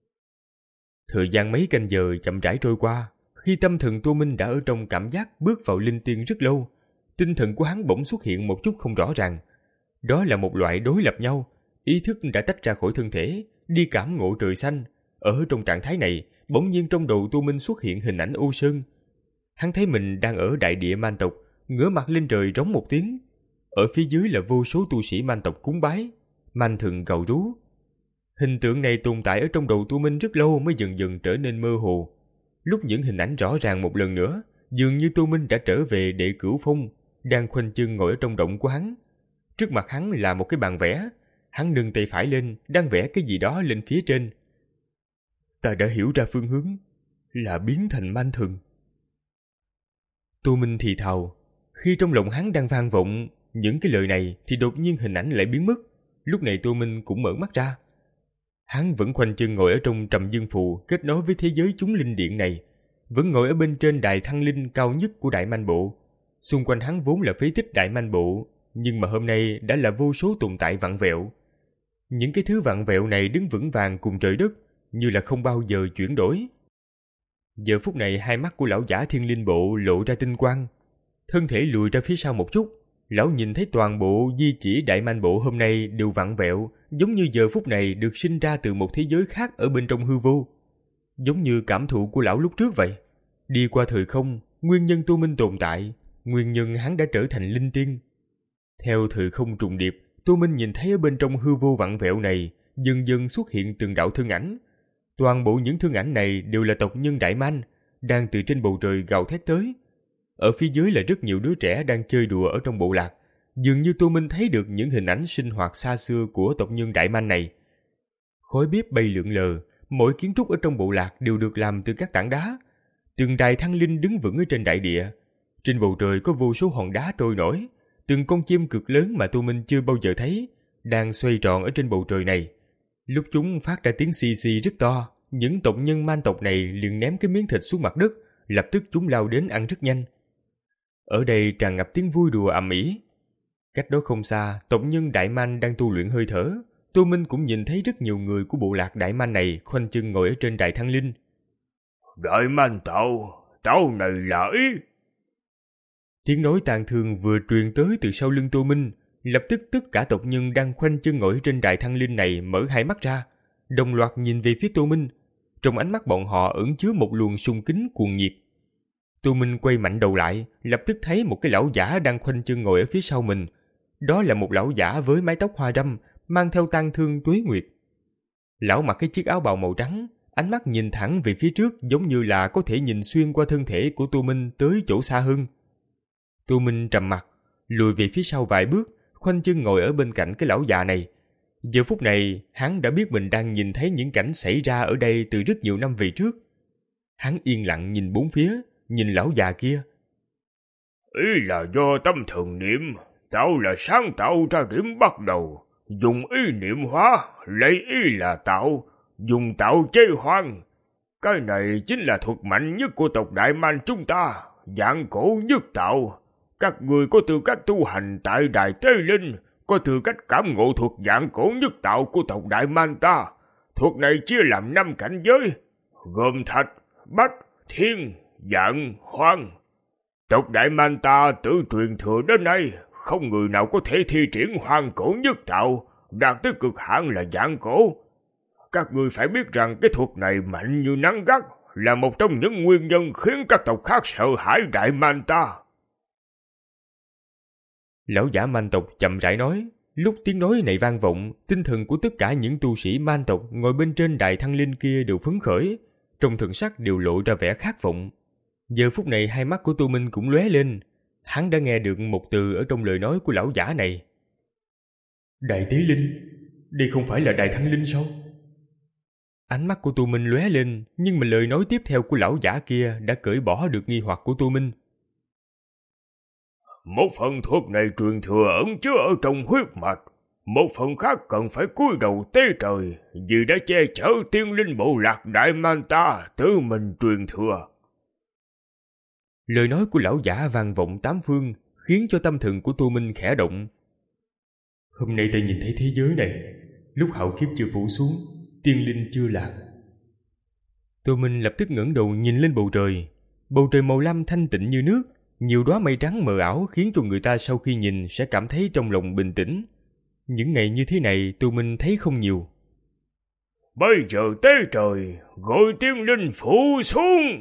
Thời gian mấy canh giờ chậm rãi trôi qua, khi tâm thần Tô Minh đã ở trong cảm giác bước vào linh tiên rất lâu, tinh thần của hắn bỗng xuất hiện một chút không rõ ràng. Đó là một loại đối lập nhau, ý thức đã tách ra khỏi thân thể, đi cảm ngộ trời xanh. Ở trong trạng thái này, bỗng nhiên trong đầu Tô Minh xuất hiện hình ảnh Ô Sơn. Hắn thấy mình đang ở đại địa man tộc, ngửa mặt lên trời rống một tiếng. Ở phía dưới là vô số tu sĩ man tộc cúng bái, man thần gào rú. Hình tượng này tồn tại ở trong đầu Tô Minh rất lâu mới dần dần trở nên mơ hồ. Lúc những hình ảnh rõ ràng một lần nữa, dường như Tô Minh đã trở về Đệ Cửu Phong, đang khoanh chân ngồi ở trong động của hắn. Trước mặt hắn là một cái bàn vẽ, hắn nâng tay phải lên, đang vẽ cái gì đó lên phía trên. Ta đã hiểu ra phương hướng, là biến thành man thần. Tô Minh thì thào, khi trong lòng hắn đang vang vọng những cái lời này thì đột nhiên hình ảnh lại biến mất. Lúc này Tô Minh cũng mở mắt ra. Hắn vẫn khoanh chân ngồi ở trong Trầm Dương Phù kết nối với thế giới chúng linh điện này, vẫn ngồi ở bên trên đài thăng linh cao nhất của Đại Man Bộ. Xung quanh hắn vốn là phế tích Đại Man Bộ, nhưng mà hôm nay đã là vô số tồn tại vặn vẹo. Những cái thứ vặn vẹo này đứng vững vàng cùng trời đất, như là không bao giờ chuyển đổi. Giờ phút này hai mắt của lão giả Thiên Linh Bộ lộ ra tinh quang, thân thể lùi ra phía sau một chút. Lão nhìn thấy toàn bộ di chỉ Đại Man Bộ hôm nay đều vặn vẹo, giống như giờ phút này được sinh ra từ một thế giới khác ở bên trong hư vô. Giống như cảm thụ của lão lúc trước vậy. Đi qua thời không, nguyên nhân Tô Minh tồn tại, nguyên nhân hắn đã trở thành linh tiên. Theo thời không trùng điệp, Tô Minh nhìn thấy ở bên trong hư vô vặn vẹo này dần dần xuất hiện từng đạo thân ảnh. Toàn bộ những thân ảnh này đều là tộc nhân Đại Man, đang từ trên bầu trời gào thét tới. Ở phía dưới là rất nhiều đứa trẻ đang chơi đùa ở trong bộ lạc. Dường như Tô Minh thấy được những hình ảnh sinh hoạt xa xưa của tộc nhân Đại Man này. Khói bếp bay lượn lờ, mỗi kiến trúc ở trong bộ lạc đều được làm từ các tảng đá. Từng đài thăng linh đứng vững ở trên đại địa. Trên bầu trời có vô số hòn đá trôi nổi. Từng con chim cực lớn mà Tô Minh chưa bao giờ thấy đang xoay tròn ở trên bầu trời này. Lúc chúng phát ra tiếng xì xì rất to, những tộc nhân man tộc này liền ném cái miếng thịt xuống mặt đất, lập tức chúng lao đến ăn rất nhanh. Ở đây tràn ngập tiếng vui đùa ầm ĩ. Cách đó không xa, tộc nhân Đại Man đang tu luyện hơi thở. Tô Minh cũng nhìn thấy rất nhiều người của bộ lạc Đại Man này khoanh chân ngồi ở trên đài thăng linh. Đại Man tàu, tàu này là ý. Tiếng nói tàn thương vừa truyền tới từ sau lưng Tô Minh, lập tức tất cả tộc nhân đang khoanh chân ngồi trên đài thăng linh này mở hai mắt ra, đồng loạt nhìn về phía Tô Minh. Trong ánh mắt bọn họ ẩn chứa một luồng sung kính cuồng nhiệt. Tô Minh quay mạnh đầu lại, lập tức thấy một cái lão giả đang khoanh chân ngồi ở phía sau mình. Đó là một lão giả với mái tóc hoa râm, mang theo tang thương tuế nguyệt. Lão mặc cái chiếc áo bào màu trắng, ánh mắt nhìn thẳng về phía trước giống như là có thể nhìn xuyên qua thân thể của Tô Minh tới chỗ xa hơn. Tô Minh trầm mặt, lùi về phía sau vài bước, khoanh chân ngồi ở bên cạnh cái lão già này. Giờ phút này, hắn đã biết mình đang nhìn thấy những cảnh xảy ra ở đây từ rất nhiều năm về trước. Hắn yên lặng nhìn bốn phía, nhìn lão già kia. Ý là do tâm thần niệm, tạo là sáng tạo ra điểm bắt đầu. Dùng ý niệm hóa, lấy ý là tạo, dùng tạo chế hoang. Cái này chính là thuật mạnh nhất của tộc Đại Man chúng ta, dạng cổ nhất tạo. Các người có tư cách tu hành tại Đài Tế Linh, có tư cách cảm ngộ thuật dạng cổ nhất tạo của tộc Đại Man ta. Thuật này chia làm năm cảnh giới, gồm thạch, bách, thiên, dạng, hoang. Tộc Đại Man ta tự truyền thừa đến nay, không người nào có thể thi triển hoang cổ nhất tạo, đạt tới cực hạn là dạng cổ. Các người phải biết rằng cái thuật này mạnh như nắng gắt, là một trong những nguyên nhân khiến các tộc khác sợ hãi Đại Man ta. Lão giả man tộc chậm rãi nói, Lúc tiếng nói này vang vọng, tinh thần của tất cả những tu sĩ man tộc ngồi bên trên đại thăng linh kia đều phấn khởi, trong thần sắc đều lộ ra vẻ khát vọng. Giờ phút này hai mắt của Tô Minh cũng lóe lên, hắn đã nghe được một từ ở trong lời nói của lão giả này. Đại tế linh, đây không phải là đại thăng linh sao? Ánh mắt của Tô Minh lóe lên, nhưng mà lời nói tiếp theo của lão giả kia đã cởi bỏ được nghi hoặc của Tô Minh. Một phần thuốc này truyền thừa ẩn chứa ở trong huyết mạch, một phần khác cần phải cúi đầu tế trời, vì đã che chở tiên linh bộ lạc Đại Man ta tự mình truyền thừa. Lời nói của lão giả vang vọng tám phương, khiến cho tâm thần của Tô Minh khẽ động. Hôm nay ta nhìn thấy thế giới này, lúc hạo kiếp chưa phủ xuống, tiên linh chưa lạc. Tô Minh lập tức ngẩng đầu nhìn lên bầu trời. Bầu trời màu lam thanh tịnh như nước, nhiều đóa mây trắng mờ ảo khiến cho người ta sau khi nhìn sẽ cảm thấy trong lòng bình tĩnh. Những ngày như thế này Tô Minh thấy không nhiều. Bây giờ tế trời, gọi tiên linh phủ xuống.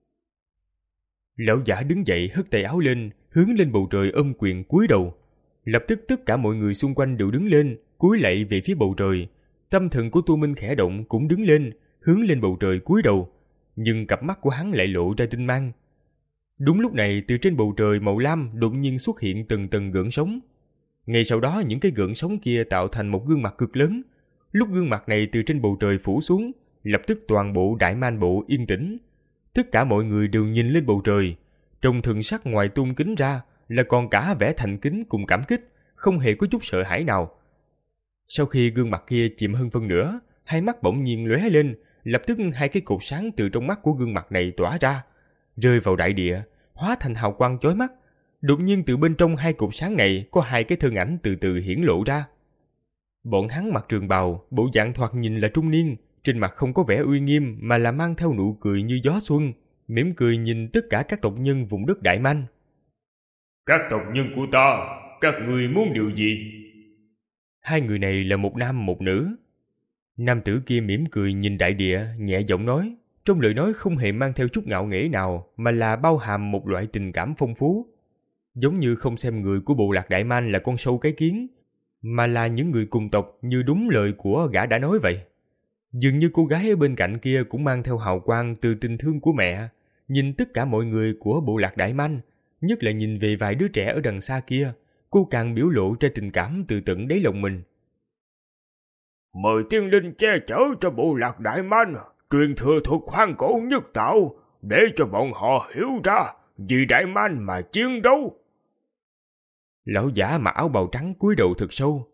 Lão giả đứng dậy hất tay áo lên, hướng lên bầu trời ôm quyền cúi đầu. Lập tức tất cả mọi người xung quanh đều đứng lên, cúi lạy về phía bầu trời. Tâm thần của Tô Minh khẽ động cũng đứng lên, hướng lên bầu trời cúi đầu. Nhưng cặp mắt của hắn lại lộ ra tinh mang. Đúng lúc này, từ trên bầu trời màu lam đột nhiên xuất hiện từng tầng gợn sóng. Ngay sau đó những cái gợn sóng kia tạo thành một gương mặt cực lớn. Lúc gương mặt này từ trên bầu trời phủ xuống, lập tức toàn bộ Đại Man bộ yên tĩnh. Tất cả mọi người đều nhìn lên bầu trời, trong thần sắc ngoài tôn kính ra là còn cả vẻ thành kính cùng cảm kích, không hề có chút sợ hãi nào. Sau khi gương mặt kia chìm hơn phân nửa, hai mắt bỗng nhiên lóe lên, lập tức hai cái cột sáng từ trong mắt của gương mặt này tỏa ra, rơi vào đại địa, hóa thành hào quang chói mắt. Đột nhiên từ bên trong hai cột sáng này có hai cái thân ảnh từ từ hiển lộ ra. Bọn hắn mặc trường bào, bộ dạng thoạt nhìn là trung niên, trên mặt không có vẻ uy nghiêm mà là mang theo nụ cười như gió xuân, mỉm cười nhìn tất cả các tộc nhân vùng đất Đại Man. Các tộc nhân của ta, các người muốn điều gì? Hai người này là một nam một nữ. Nam tử kia mỉm cười nhìn đại địa, nhẹ giọng nói, trong lời nói không hề mang theo chút ngạo nghễ nào mà là bao hàm một loại tình cảm phong phú. Giống như không xem người của bộ lạc Đại Man là con sâu cái kiến, mà là những người cùng tộc như đúng lời của gã đã nói vậy. Dường như cô gái ở bên cạnh kia cũng mang theo hào quang từ tình thương của mẹ, nhìn tất cả mọi người của bộ lạc Đại Man, nhất là nhìn về vài đứa trẻ ở đằng xa kia, cô càng biểu lộ ra tình cảm từ tận đáy lòng mình. Mời tiên linh che chở cho bộ lạc Đại Man, truyền thừa thuật hoang cổ nhất tạo, để cho bọn họ hiểu ra vì Đại Man mà chiến đấu. Lão giả mặc áo bào trắng cúi đầu thật sâu.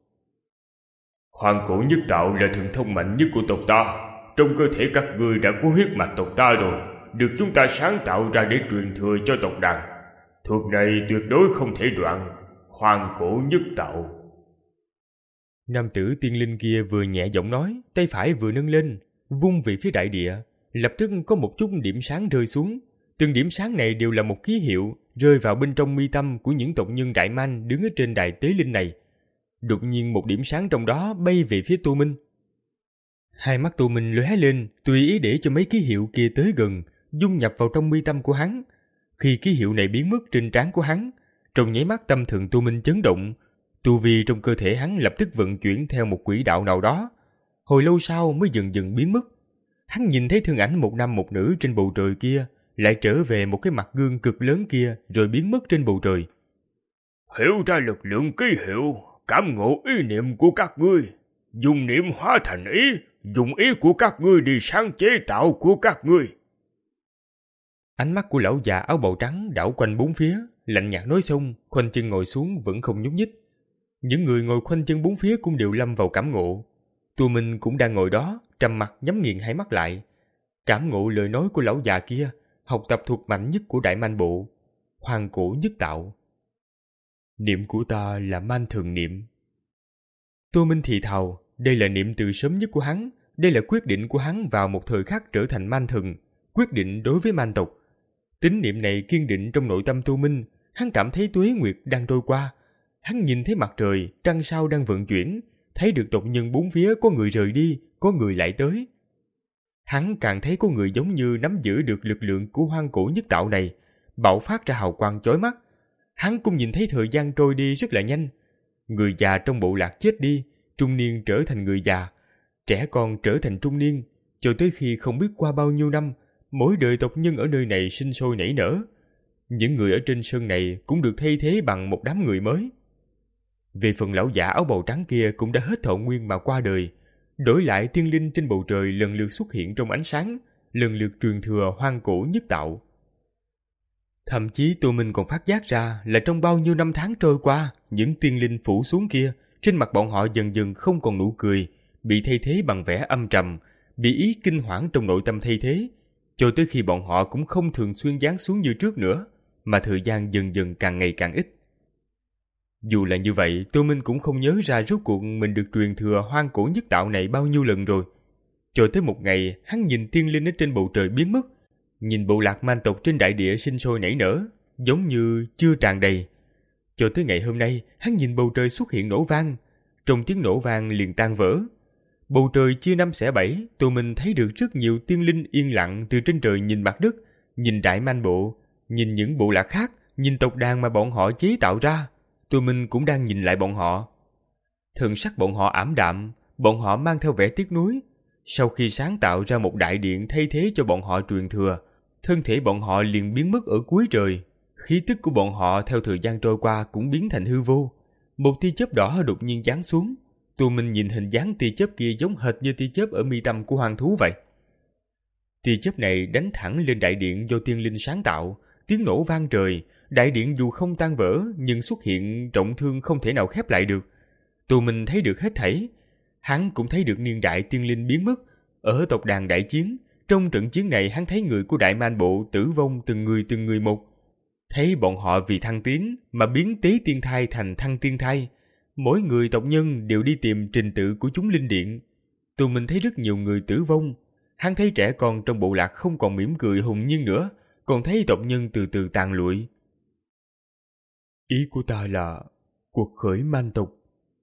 Hoang cổ nhất tạo là thần thông mạnh nhất của tộc ta. Trong cơ thể các ngươi đã có huyết mạch tộc ta rồi, được chúng ta sáng tạo ra để truyền thừa cho tộc đàn. Thuật này tuyệt đối không thể đoạn. Hoang cổ nhất tạo. Nam tử tiên linh kia vừa nhẹ giọng nói, tay phải vừa nâng lên, vung về phía đại địa. Lập tức có một chút điểm sáng rơi xuống. Từng điểm sáng này đều là một ký hiệu rơi vào bên trong mi tâm của những tộc nhân Đại Man đứng ở trên đài tế linh này. Đột nhiên một điểm sáng trong đó bay về phía Tô Minh. Hai mắt Tô Minh lóe lên, tùy ý để cho mấy ký hiệu kia tới gần, dung nhập vào trong mi tâm của hắn. Khi ký hiệu này biến mất trên trán của hắn, trong nháy mắt tâm thần Tô Minh chấn động, tu vi trong cơ thể hắn lập tức vận chuyển theo một quỹ đạo nào đó. Hồi lâu sau mới dần dần biến mất. Hắn nhìn thấy thân ảnh một nam một nữ trên bầu trời kia, lại trở về một cái mặt gương cực lớn kia rồi biến mất trên bầu trời. Hiểu ra lực lượng ký hiệu, cảm ngộ ý niệm của các ngươi, dùng niệm hóa thành ý, dùng ý của các ngươi đi sáng chế tạo của các ngươi. Ánh mắt của lão già áo bào trắng đảo quanh bốn phía, lạnh nhạt nói xong, khoanh chân ngồi xuống vẫn không nhúc nhích. Những người ngồi khoanh chân bốn phía cũng đều lâm vào cảm ngộ. Tô Minh cũng đang ngồi đó, trầm mặt nhắm nghiền hai mắt lại. Cảm ngộ lời nói của lão già kia, học tập thuật mạnh nhất của Đại Man bộ, hoang cổ nhất tạo. Niệm của ta là man thần niệm. Tô Minh thì thào, đây là niệm từ sớm nhất của hắn, đây là quyết định của hắn vào một thời khắc trở thành man thần, quyết định đối với man tộc. Tín niệm này kiên định trong nội tâm Tô Minh, hắn cảm thấy tuế nguyệt đang trôi qua. Hắn nhìn thấy mặt trời, trăng sao đang vận chuyển, thấy được tộc nhân bốn phía có người rời đi, có người lại tới. Hắn càng thấy có người giống như nắm giữ được lực lượng của hoang cổ nhất tạo này, bạo phát ra hào quang chói mắt. Hắn cũng nhìn thấy thời gian trôi đi rất là nhanh. Người già trong bộ lạc chết đi, trung niên trở thành người già, trẻ con trở thành trung niên, cho tới khi không biết qua bao nhiêu năm, mỗi đời tộc nhân ở nơi này sinh sôi nảy nở. Những người ở trên sơn này cũng được thay thế bằng một đám người mới. Về phần lão giả áo bào trắng kia cũng đã hết thọ nguyên mà qua đời, đổi lại tiên linh trên bầu trời lần lượt xuất hiện trong ánh sáng, lần lượt truyền thừa hoang cổ nhất tạo. Thậm chí Tô Minh còn phát giác ra là trong bao nhiêu năm tháng trôi qua, những tiên linh phủ xuống kia, trên mặt bọn họ dần dần không còn nụ cười, bị thay thế bằng vẻ âm trầm, bị ý kinh hoảng trong nội tâm thay thế, cho tới khi bọn họ cũng không thường xuyên giáng xuống như trước nữa, mà thời gian dần dần càng ngày càng ít. Dù là như vậy, Tô Minh cũng không nhớ ra rốt cuộc mình được truyền thừa hoang cổ nhất tạo này bao nhiêu lần rồi. Cho tới một ngày, hắn nhìn tiên linh ở trên bầu trời biến mất, nhìn bộ lạc man tộc trên đại địa sinh sôi nảy nở, giống như chưa tràn đầy. Cho tới ngày hôm nay, hắn nhìn bầu trời xuất hiện nổ vang, trong tiếng nổ vang liền tan vỡ. Bầu trời chia năm xẻ bảy, Tô Minh thấy được rất nhiều tiên linh yên lặng từ trên trời nhìn mặt đất, nhìn đại man bộ, nhìn những bộ lạc khác, nhìn tộc đàn mà bọn họ chế tạo ra. Tô Minh cũng đang nhìn lại bọn họ. Thần sắc bọn họ ảm đạm, bọn họ mang theo vẻ tiếc nuối. Sau khi sáng tạo ra một đại điện thay thế cho bọn họ truyền thừa, thân thể bọn họ liền biến mất ở cuối trời. Khí tức của bọn họ theo thời gian trôi qua cũng biến thành hư vô. Một tia chớp đỏ đột nhiên giáng xuống. Tô Minh nhìn hình dáng tia chớp kia giống hệt như tia chớp ở mi tâm của hoang thú vậy. Tia chớp này đánh thẳng lên đại điện do tiên linh sáng tạo, tiếng nổ vang trời. Đại điện dù không tan vỡ nhưng xuất hiện trọng thương không thể nào khép lại được. Tô Minh thấy được hết thảy. Hắn cũng thấy được niên đại tiên linh biến mất. Ở tộc đàn đại chiến, trong trận chiến này hắn thấy người của đại man bộ tử vong từng người từng người một. Thấy bọn họ vì thăng tiến mà biến tế tiên thai thành thăng tiên thai. Mỗi người tộc nhân đều đi tìm trình tự của chúng linh điện. Tô Minh thấy rất nhiều người tử vong. Hắn thấy trẻ con trong bộ lạc không còn mỉm cười hùng nhiên nữa, còn thấy tộc nhân từ từ tàn lụi. Ý của ta là cuộc khởi man tộc.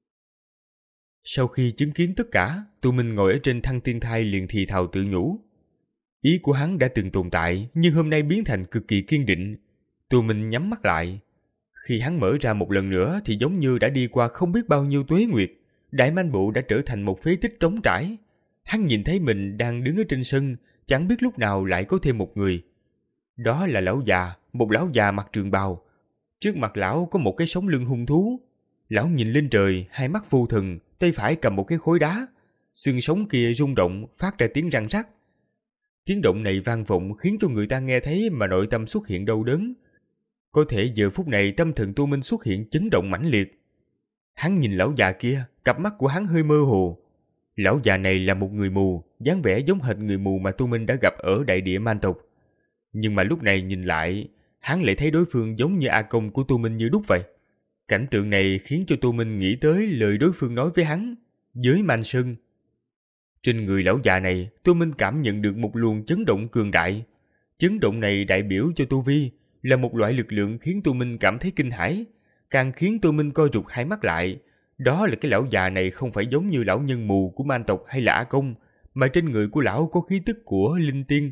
Sau khi chứng kiến tất cả, Tô Minh ngồi ở trên thăng tiên thai liền thì thào tự nhủ. Ý của hắn đã từng tồn tại, nhưng hôm nay biến thành cực kỳ kiên định. Tô Minh nhắm mắt lại. Khi hắn mở ra một lần nữa thì giống như đã đi qua không biết bao nhiêu tuế nguyệt. Đại man bộ đã trở thành một phế tích trống trải. Hắn nhìn thấy mình đang đứng ở trên sân, chẳng biết lúc nào lại có thêm một người. Đó là lão già, một lão già mặc trường bào. Trước mặt lão có một cái sống lưng hung thú. Lão nhìn lên trời, hai mắt vô thần, tay phải cầm một cái khối đá. Xương sống kia rung động, phát ra tiếng răng rắc. Tiếng động này vang vọng khiến cho người ta nghe thấy mà nội tâm xuất hiện đau đớn. Có thể giờ phút này tâm thần Tô Minh xuất hiện chấn động mãnh liệt. Hắn nhìn lão già kia, cặp mắt của hắn hơi mơ hồ. Lão già này là một người mù, dáng vẻ giống hệt người mù mà Tô Minh đã gặp ở đại địa man tộc. Nhưng mà lúc này nhìn lại, hắn lại thấy đối phương giống như A Công của Tô Minh như đúc vậy. Cảnh tượng này khiến cho Tô Minh nghĩ tới lời đối phương nói với hắn, giới man sơn. Trên người lão già này, Tô Minh cảm nhận được một luồng chấn động cường đại. Chấn động này đại biểu cho tu vi, là một loại lực lượng khiến Tô Minh cảm thấy kinh hãi, càng khiến Tô Minh co rụt hai mắt lại. Đó là cái lão già này không phải giống như lão nhân mù của man tộc hay là A Công, mà trên người của lão có khí tức của linh tiên.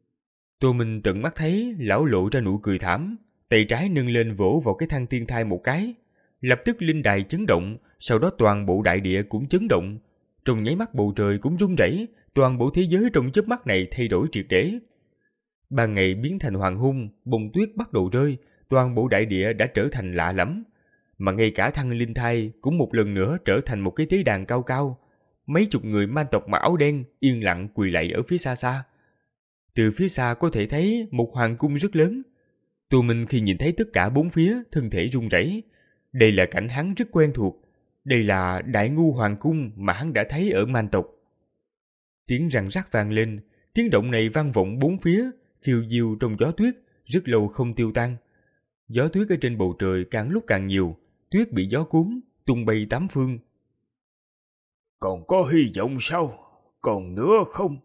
Tô Minh tận mắt thấy lão lộ ra nụ cười thảm, tay trái nâng lên vỗ vào cái thăng tiên thai một cái. Lập tức linh đài chấn động, sau đó toàn bộ đại địa cũng chấn động. Trong nháy mắt bầu trời cũng rung rẩy, toàn bộ thế giới trong chớp mắt này thay đổi triệt để. Ban ngày biến thành hoàng hôn, bông tuyết bắt đầu rơi, toàn bộ đại địa đã trở thành lạ lẫm. Mà ngay cả thăng linh thai cũng một lần nữa trở thành một cái tế đàn cao cao. Mấy chục người man tộc mặc áo đen yên lặng quỳ lạy ở phía xa xa. Từ phía xa có thể thấy một hoàng cung rất lớn. Tô Minh khi nhìn thấy tất cả bốn phía, thân thể run rẩy. Đây là cảnh hắn rất quen thuộc. Đây là Đại Ngu Hoàng Cung mà hắn đã thấy ở man tộc. Tiếng răng rắc vang lên, tiếng động này vang vọng bốn phía, phiêu diêu trong gió tuyết, rất lâu không tiêu tan. Gió tuyết ở trên bầu trời càng lúc càng nhiều, tuyết bị gió cuốn, tung bay tám phương. Còn có hy vọng sao? Còn nữa không?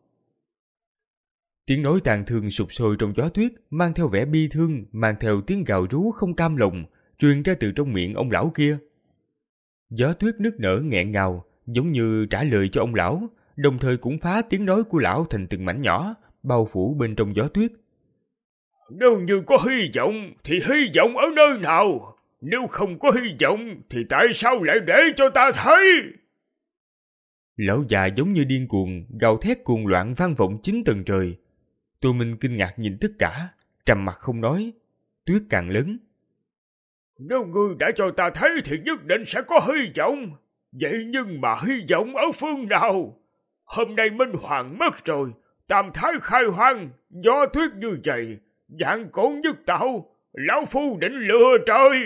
Tiếng nói tàn thương sụp sôi trong gió tuyết, mang theo vẻ bi thương, mang theo tiếng gào rú không cam lòng, truyền ra từ trong miệng ông lão kia. Gió tuyết nức nở nghẹn ngào, giống như trả lời cho ông lão, đồng thời cũng phá tiếng nói của lão thành từng mảnh nhỏ, bao phủ bên trong gió tuyết. Nếu như có hy vọng, thì hy vọng ở nơi nào? Nếu không có hy vọng thì tại sao lại để cho ta thấy? Lão già giống như điên cuồng, gào thét cuồng loạn vang vọng chín tầng trời. Tô Minh kinh ngạc nhìn tất cả, trầm mặc không nói. Tuyết càng lớn. Nếu ngươi đã cho ta thấy thì nhất định sẽ có hy vọng. Vậy nhưng mà hy vọng ở phương nào? Hôm nay Minh Hoàng mất rồi, tam thái khai hoang, gió tuyết như vậy, vạn cổ nhất tạo, lão phu định lừa trời.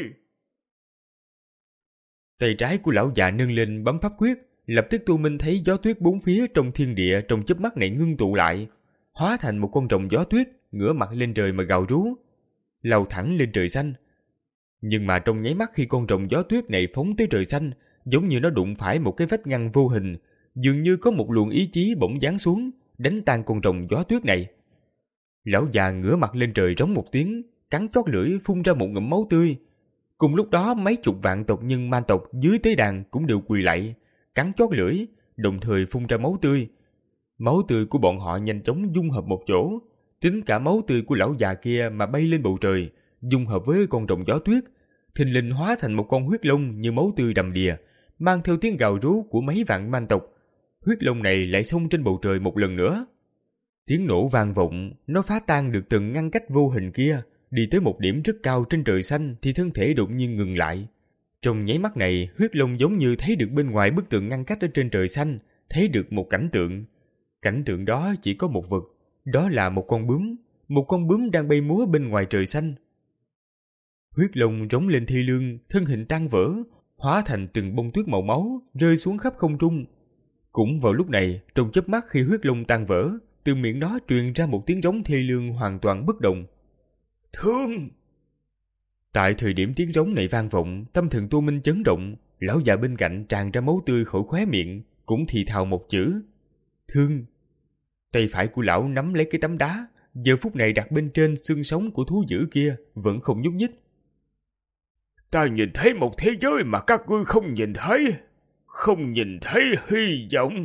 Tay trái của lão già nâng lên bấm pháp quyết, lập tức Tô Minh thấy gió tuyết bốn phía trong thiên địa trong chớp mắt này ngưng tụ lại, hóa thành một con rồng gió tuyết, ngửa mặt lên trời mà gào rú, lao thẳng lên trời xanh. Nhưng mà trong nháy mắt khi con rồng gió tuyết này phóng tới trời xanh, giống như nó đụng phải một cái vách ngăn vô hình, dường như có một luồng ý chí bỗng giáng xuống, đánh tan con rồng gió tuyết này. Lão già ngửa mặt lên trời rống một tiếng, cắn chót lưỡi phun ra một ngụm máu tươi. Cùng lúc đó mấy chục vạn tộc nhân man tộc dưới tế đàn cũng đều quỳ lạy, cắn chót lưỡi, đồng thời phun ra máu tươi. Máu tươi của bọn họ nhanh chóng dung hợp một chỗ, tính cả máu tươi của lão già kia mà bay lên bầu trời, dung hợp với con rồng gió tuyết, thình lình hóa thành một con huyết long như máu tươi đầm đìa, mang theo tiếng gào rú của mấy vạn man tộc. Huyết long này lại xông trên bầu trời một lần nữa. Tiếng nổ vang vọng, nó phá tan được từng ngăn cách vô hình kia, đi tới một điểm rất cao trên trời xanh thì thân thể đột nhiên ngừng lại. Trong nháy mắt này, huyết long giống như thấy được bên ngoài bức tường ngăn cách ở trên trời xanh, thấy được một cảnh tượng. Cảnh tượng đó chỉ có một vật, đó là một con bướm, một con bướm đang bay múa bên ngoài trời xanh. Huyết long rống lên thê lương, thân hình tan vỡ, hóa thành từng bông tuyết màu máu rơi xuống khắp không trung. Cũng vào lúc này, trong chớp mắt khi huyết long tan vỡ, từ miệng nó truyền ra một tiếng rống thê lương hoàn toàn bất động. Thương! Tại thời điểm tiếng rống này vang vọng, tâm thần Tô Minh chấn động, lão già bên cạnh tràn ra máu tươi khỏi khóe miệng, cũng thì thào một chữ: Thương! Tay phải của lão nắm lấy cái tấm đá, giờ phút này đặt bên trên xương sống của thú dữ kia, vẫn không nhúc nhích. Ta nhìn thấy một thế giới mà các ngươi không nhìn thấy, không nhìn thấy hy vọng.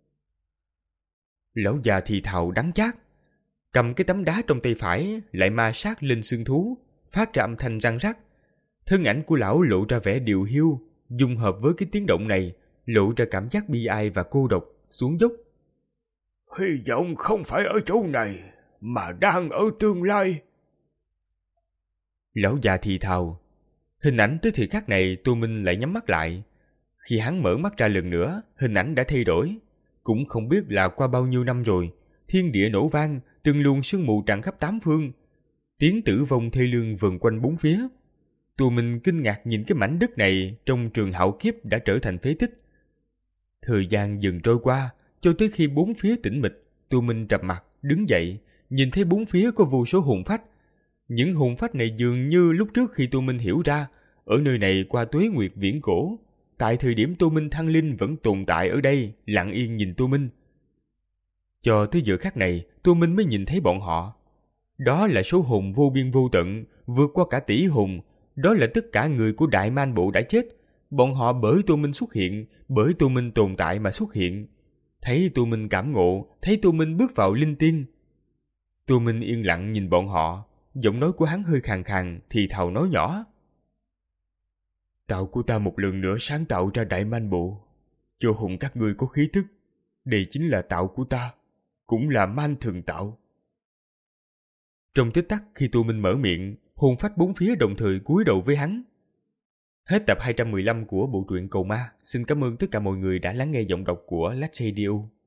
Lão già thì thào đắng chát, cầm cái tấm đá trong tay phải, lại ma sát lên xương thú, phát ra âm thanh răng rắc. Thân ảnh của lão lộ ra vẻ điều hiu, dung hợp với cái tiếng động này, lộ ra cảm giác bi ai và cô độc, xuống dốc. Hy vọng không phải ở chỗ này, mà đang ở tương lai. Lão già thì thào. Hình ảnh tới thời khắc này, Tô Minh lại nhắm mắt lại. Khi hắn mở mắt ra lần nữa, hình ảnh đã thay đổi. Cũng không biết là qua bao nhiêu năm rồi, thiên địa nổ vang, từng luồng sương mù tràn khắp tám phương. Tiếng tử vong thê lương vần quanh bốn phía. Tô Minh kinh ngạc nhìn cái mảnh đất này trong trường hạo kiếp đã trở thành phế tích. Thời gian dần trôi qua, cho tới khi bốn phía tĩnh mịch, Tô Minh trầm mặt, đứng dậy, nhìn thấy bốn phía có vô số hồn phách. Những hồn phách này dường như lúc trước khi Tô Minh hiểu ra, ở nơi này qua tuế nguyệt viễn cổ, tại thời điểm Tô Minh thăng linh vẫn tồn tại ở đây, lặng yên nhìn Tô Minh. Cho tới giờ khắc này, Tô Minh mới nhìn thấy bọn họ. Đó là số hồn vô biên vô tận, vượt qua cả tỷ hồn. Đó là tất cả người của Đại Man Bộ đã chết. Bọn họ bởi Tô Minh xuất hiện, bởi Tô Minh tồn tại mà xuất hiện. Thấy Tô Minh cảm ngộ, thấy Tô Minh bước vào linh tiên. Tô Minh yên lặng nhìn bọn họ, giọng nói của hắn hơi khàn khàn, thì thào nói nhỏ. Tạo của ta một lần nữa sáng tạo ra Đại Man Bộ, cho hồn các ngươi có khí tức. Đây chính là tạo của ta, cũng là man thường tạo. Trong tích tắc khi Tô Minh mở miệng, hồn phách bốn phía đồng thời cúi đầu với hắn. Hết tập hai trăm mười lăm của bộ truyện Cầu Ma. Xin cảm ơn tất cả mọi người đã lắng nghe giọng đọc của Lách Radio.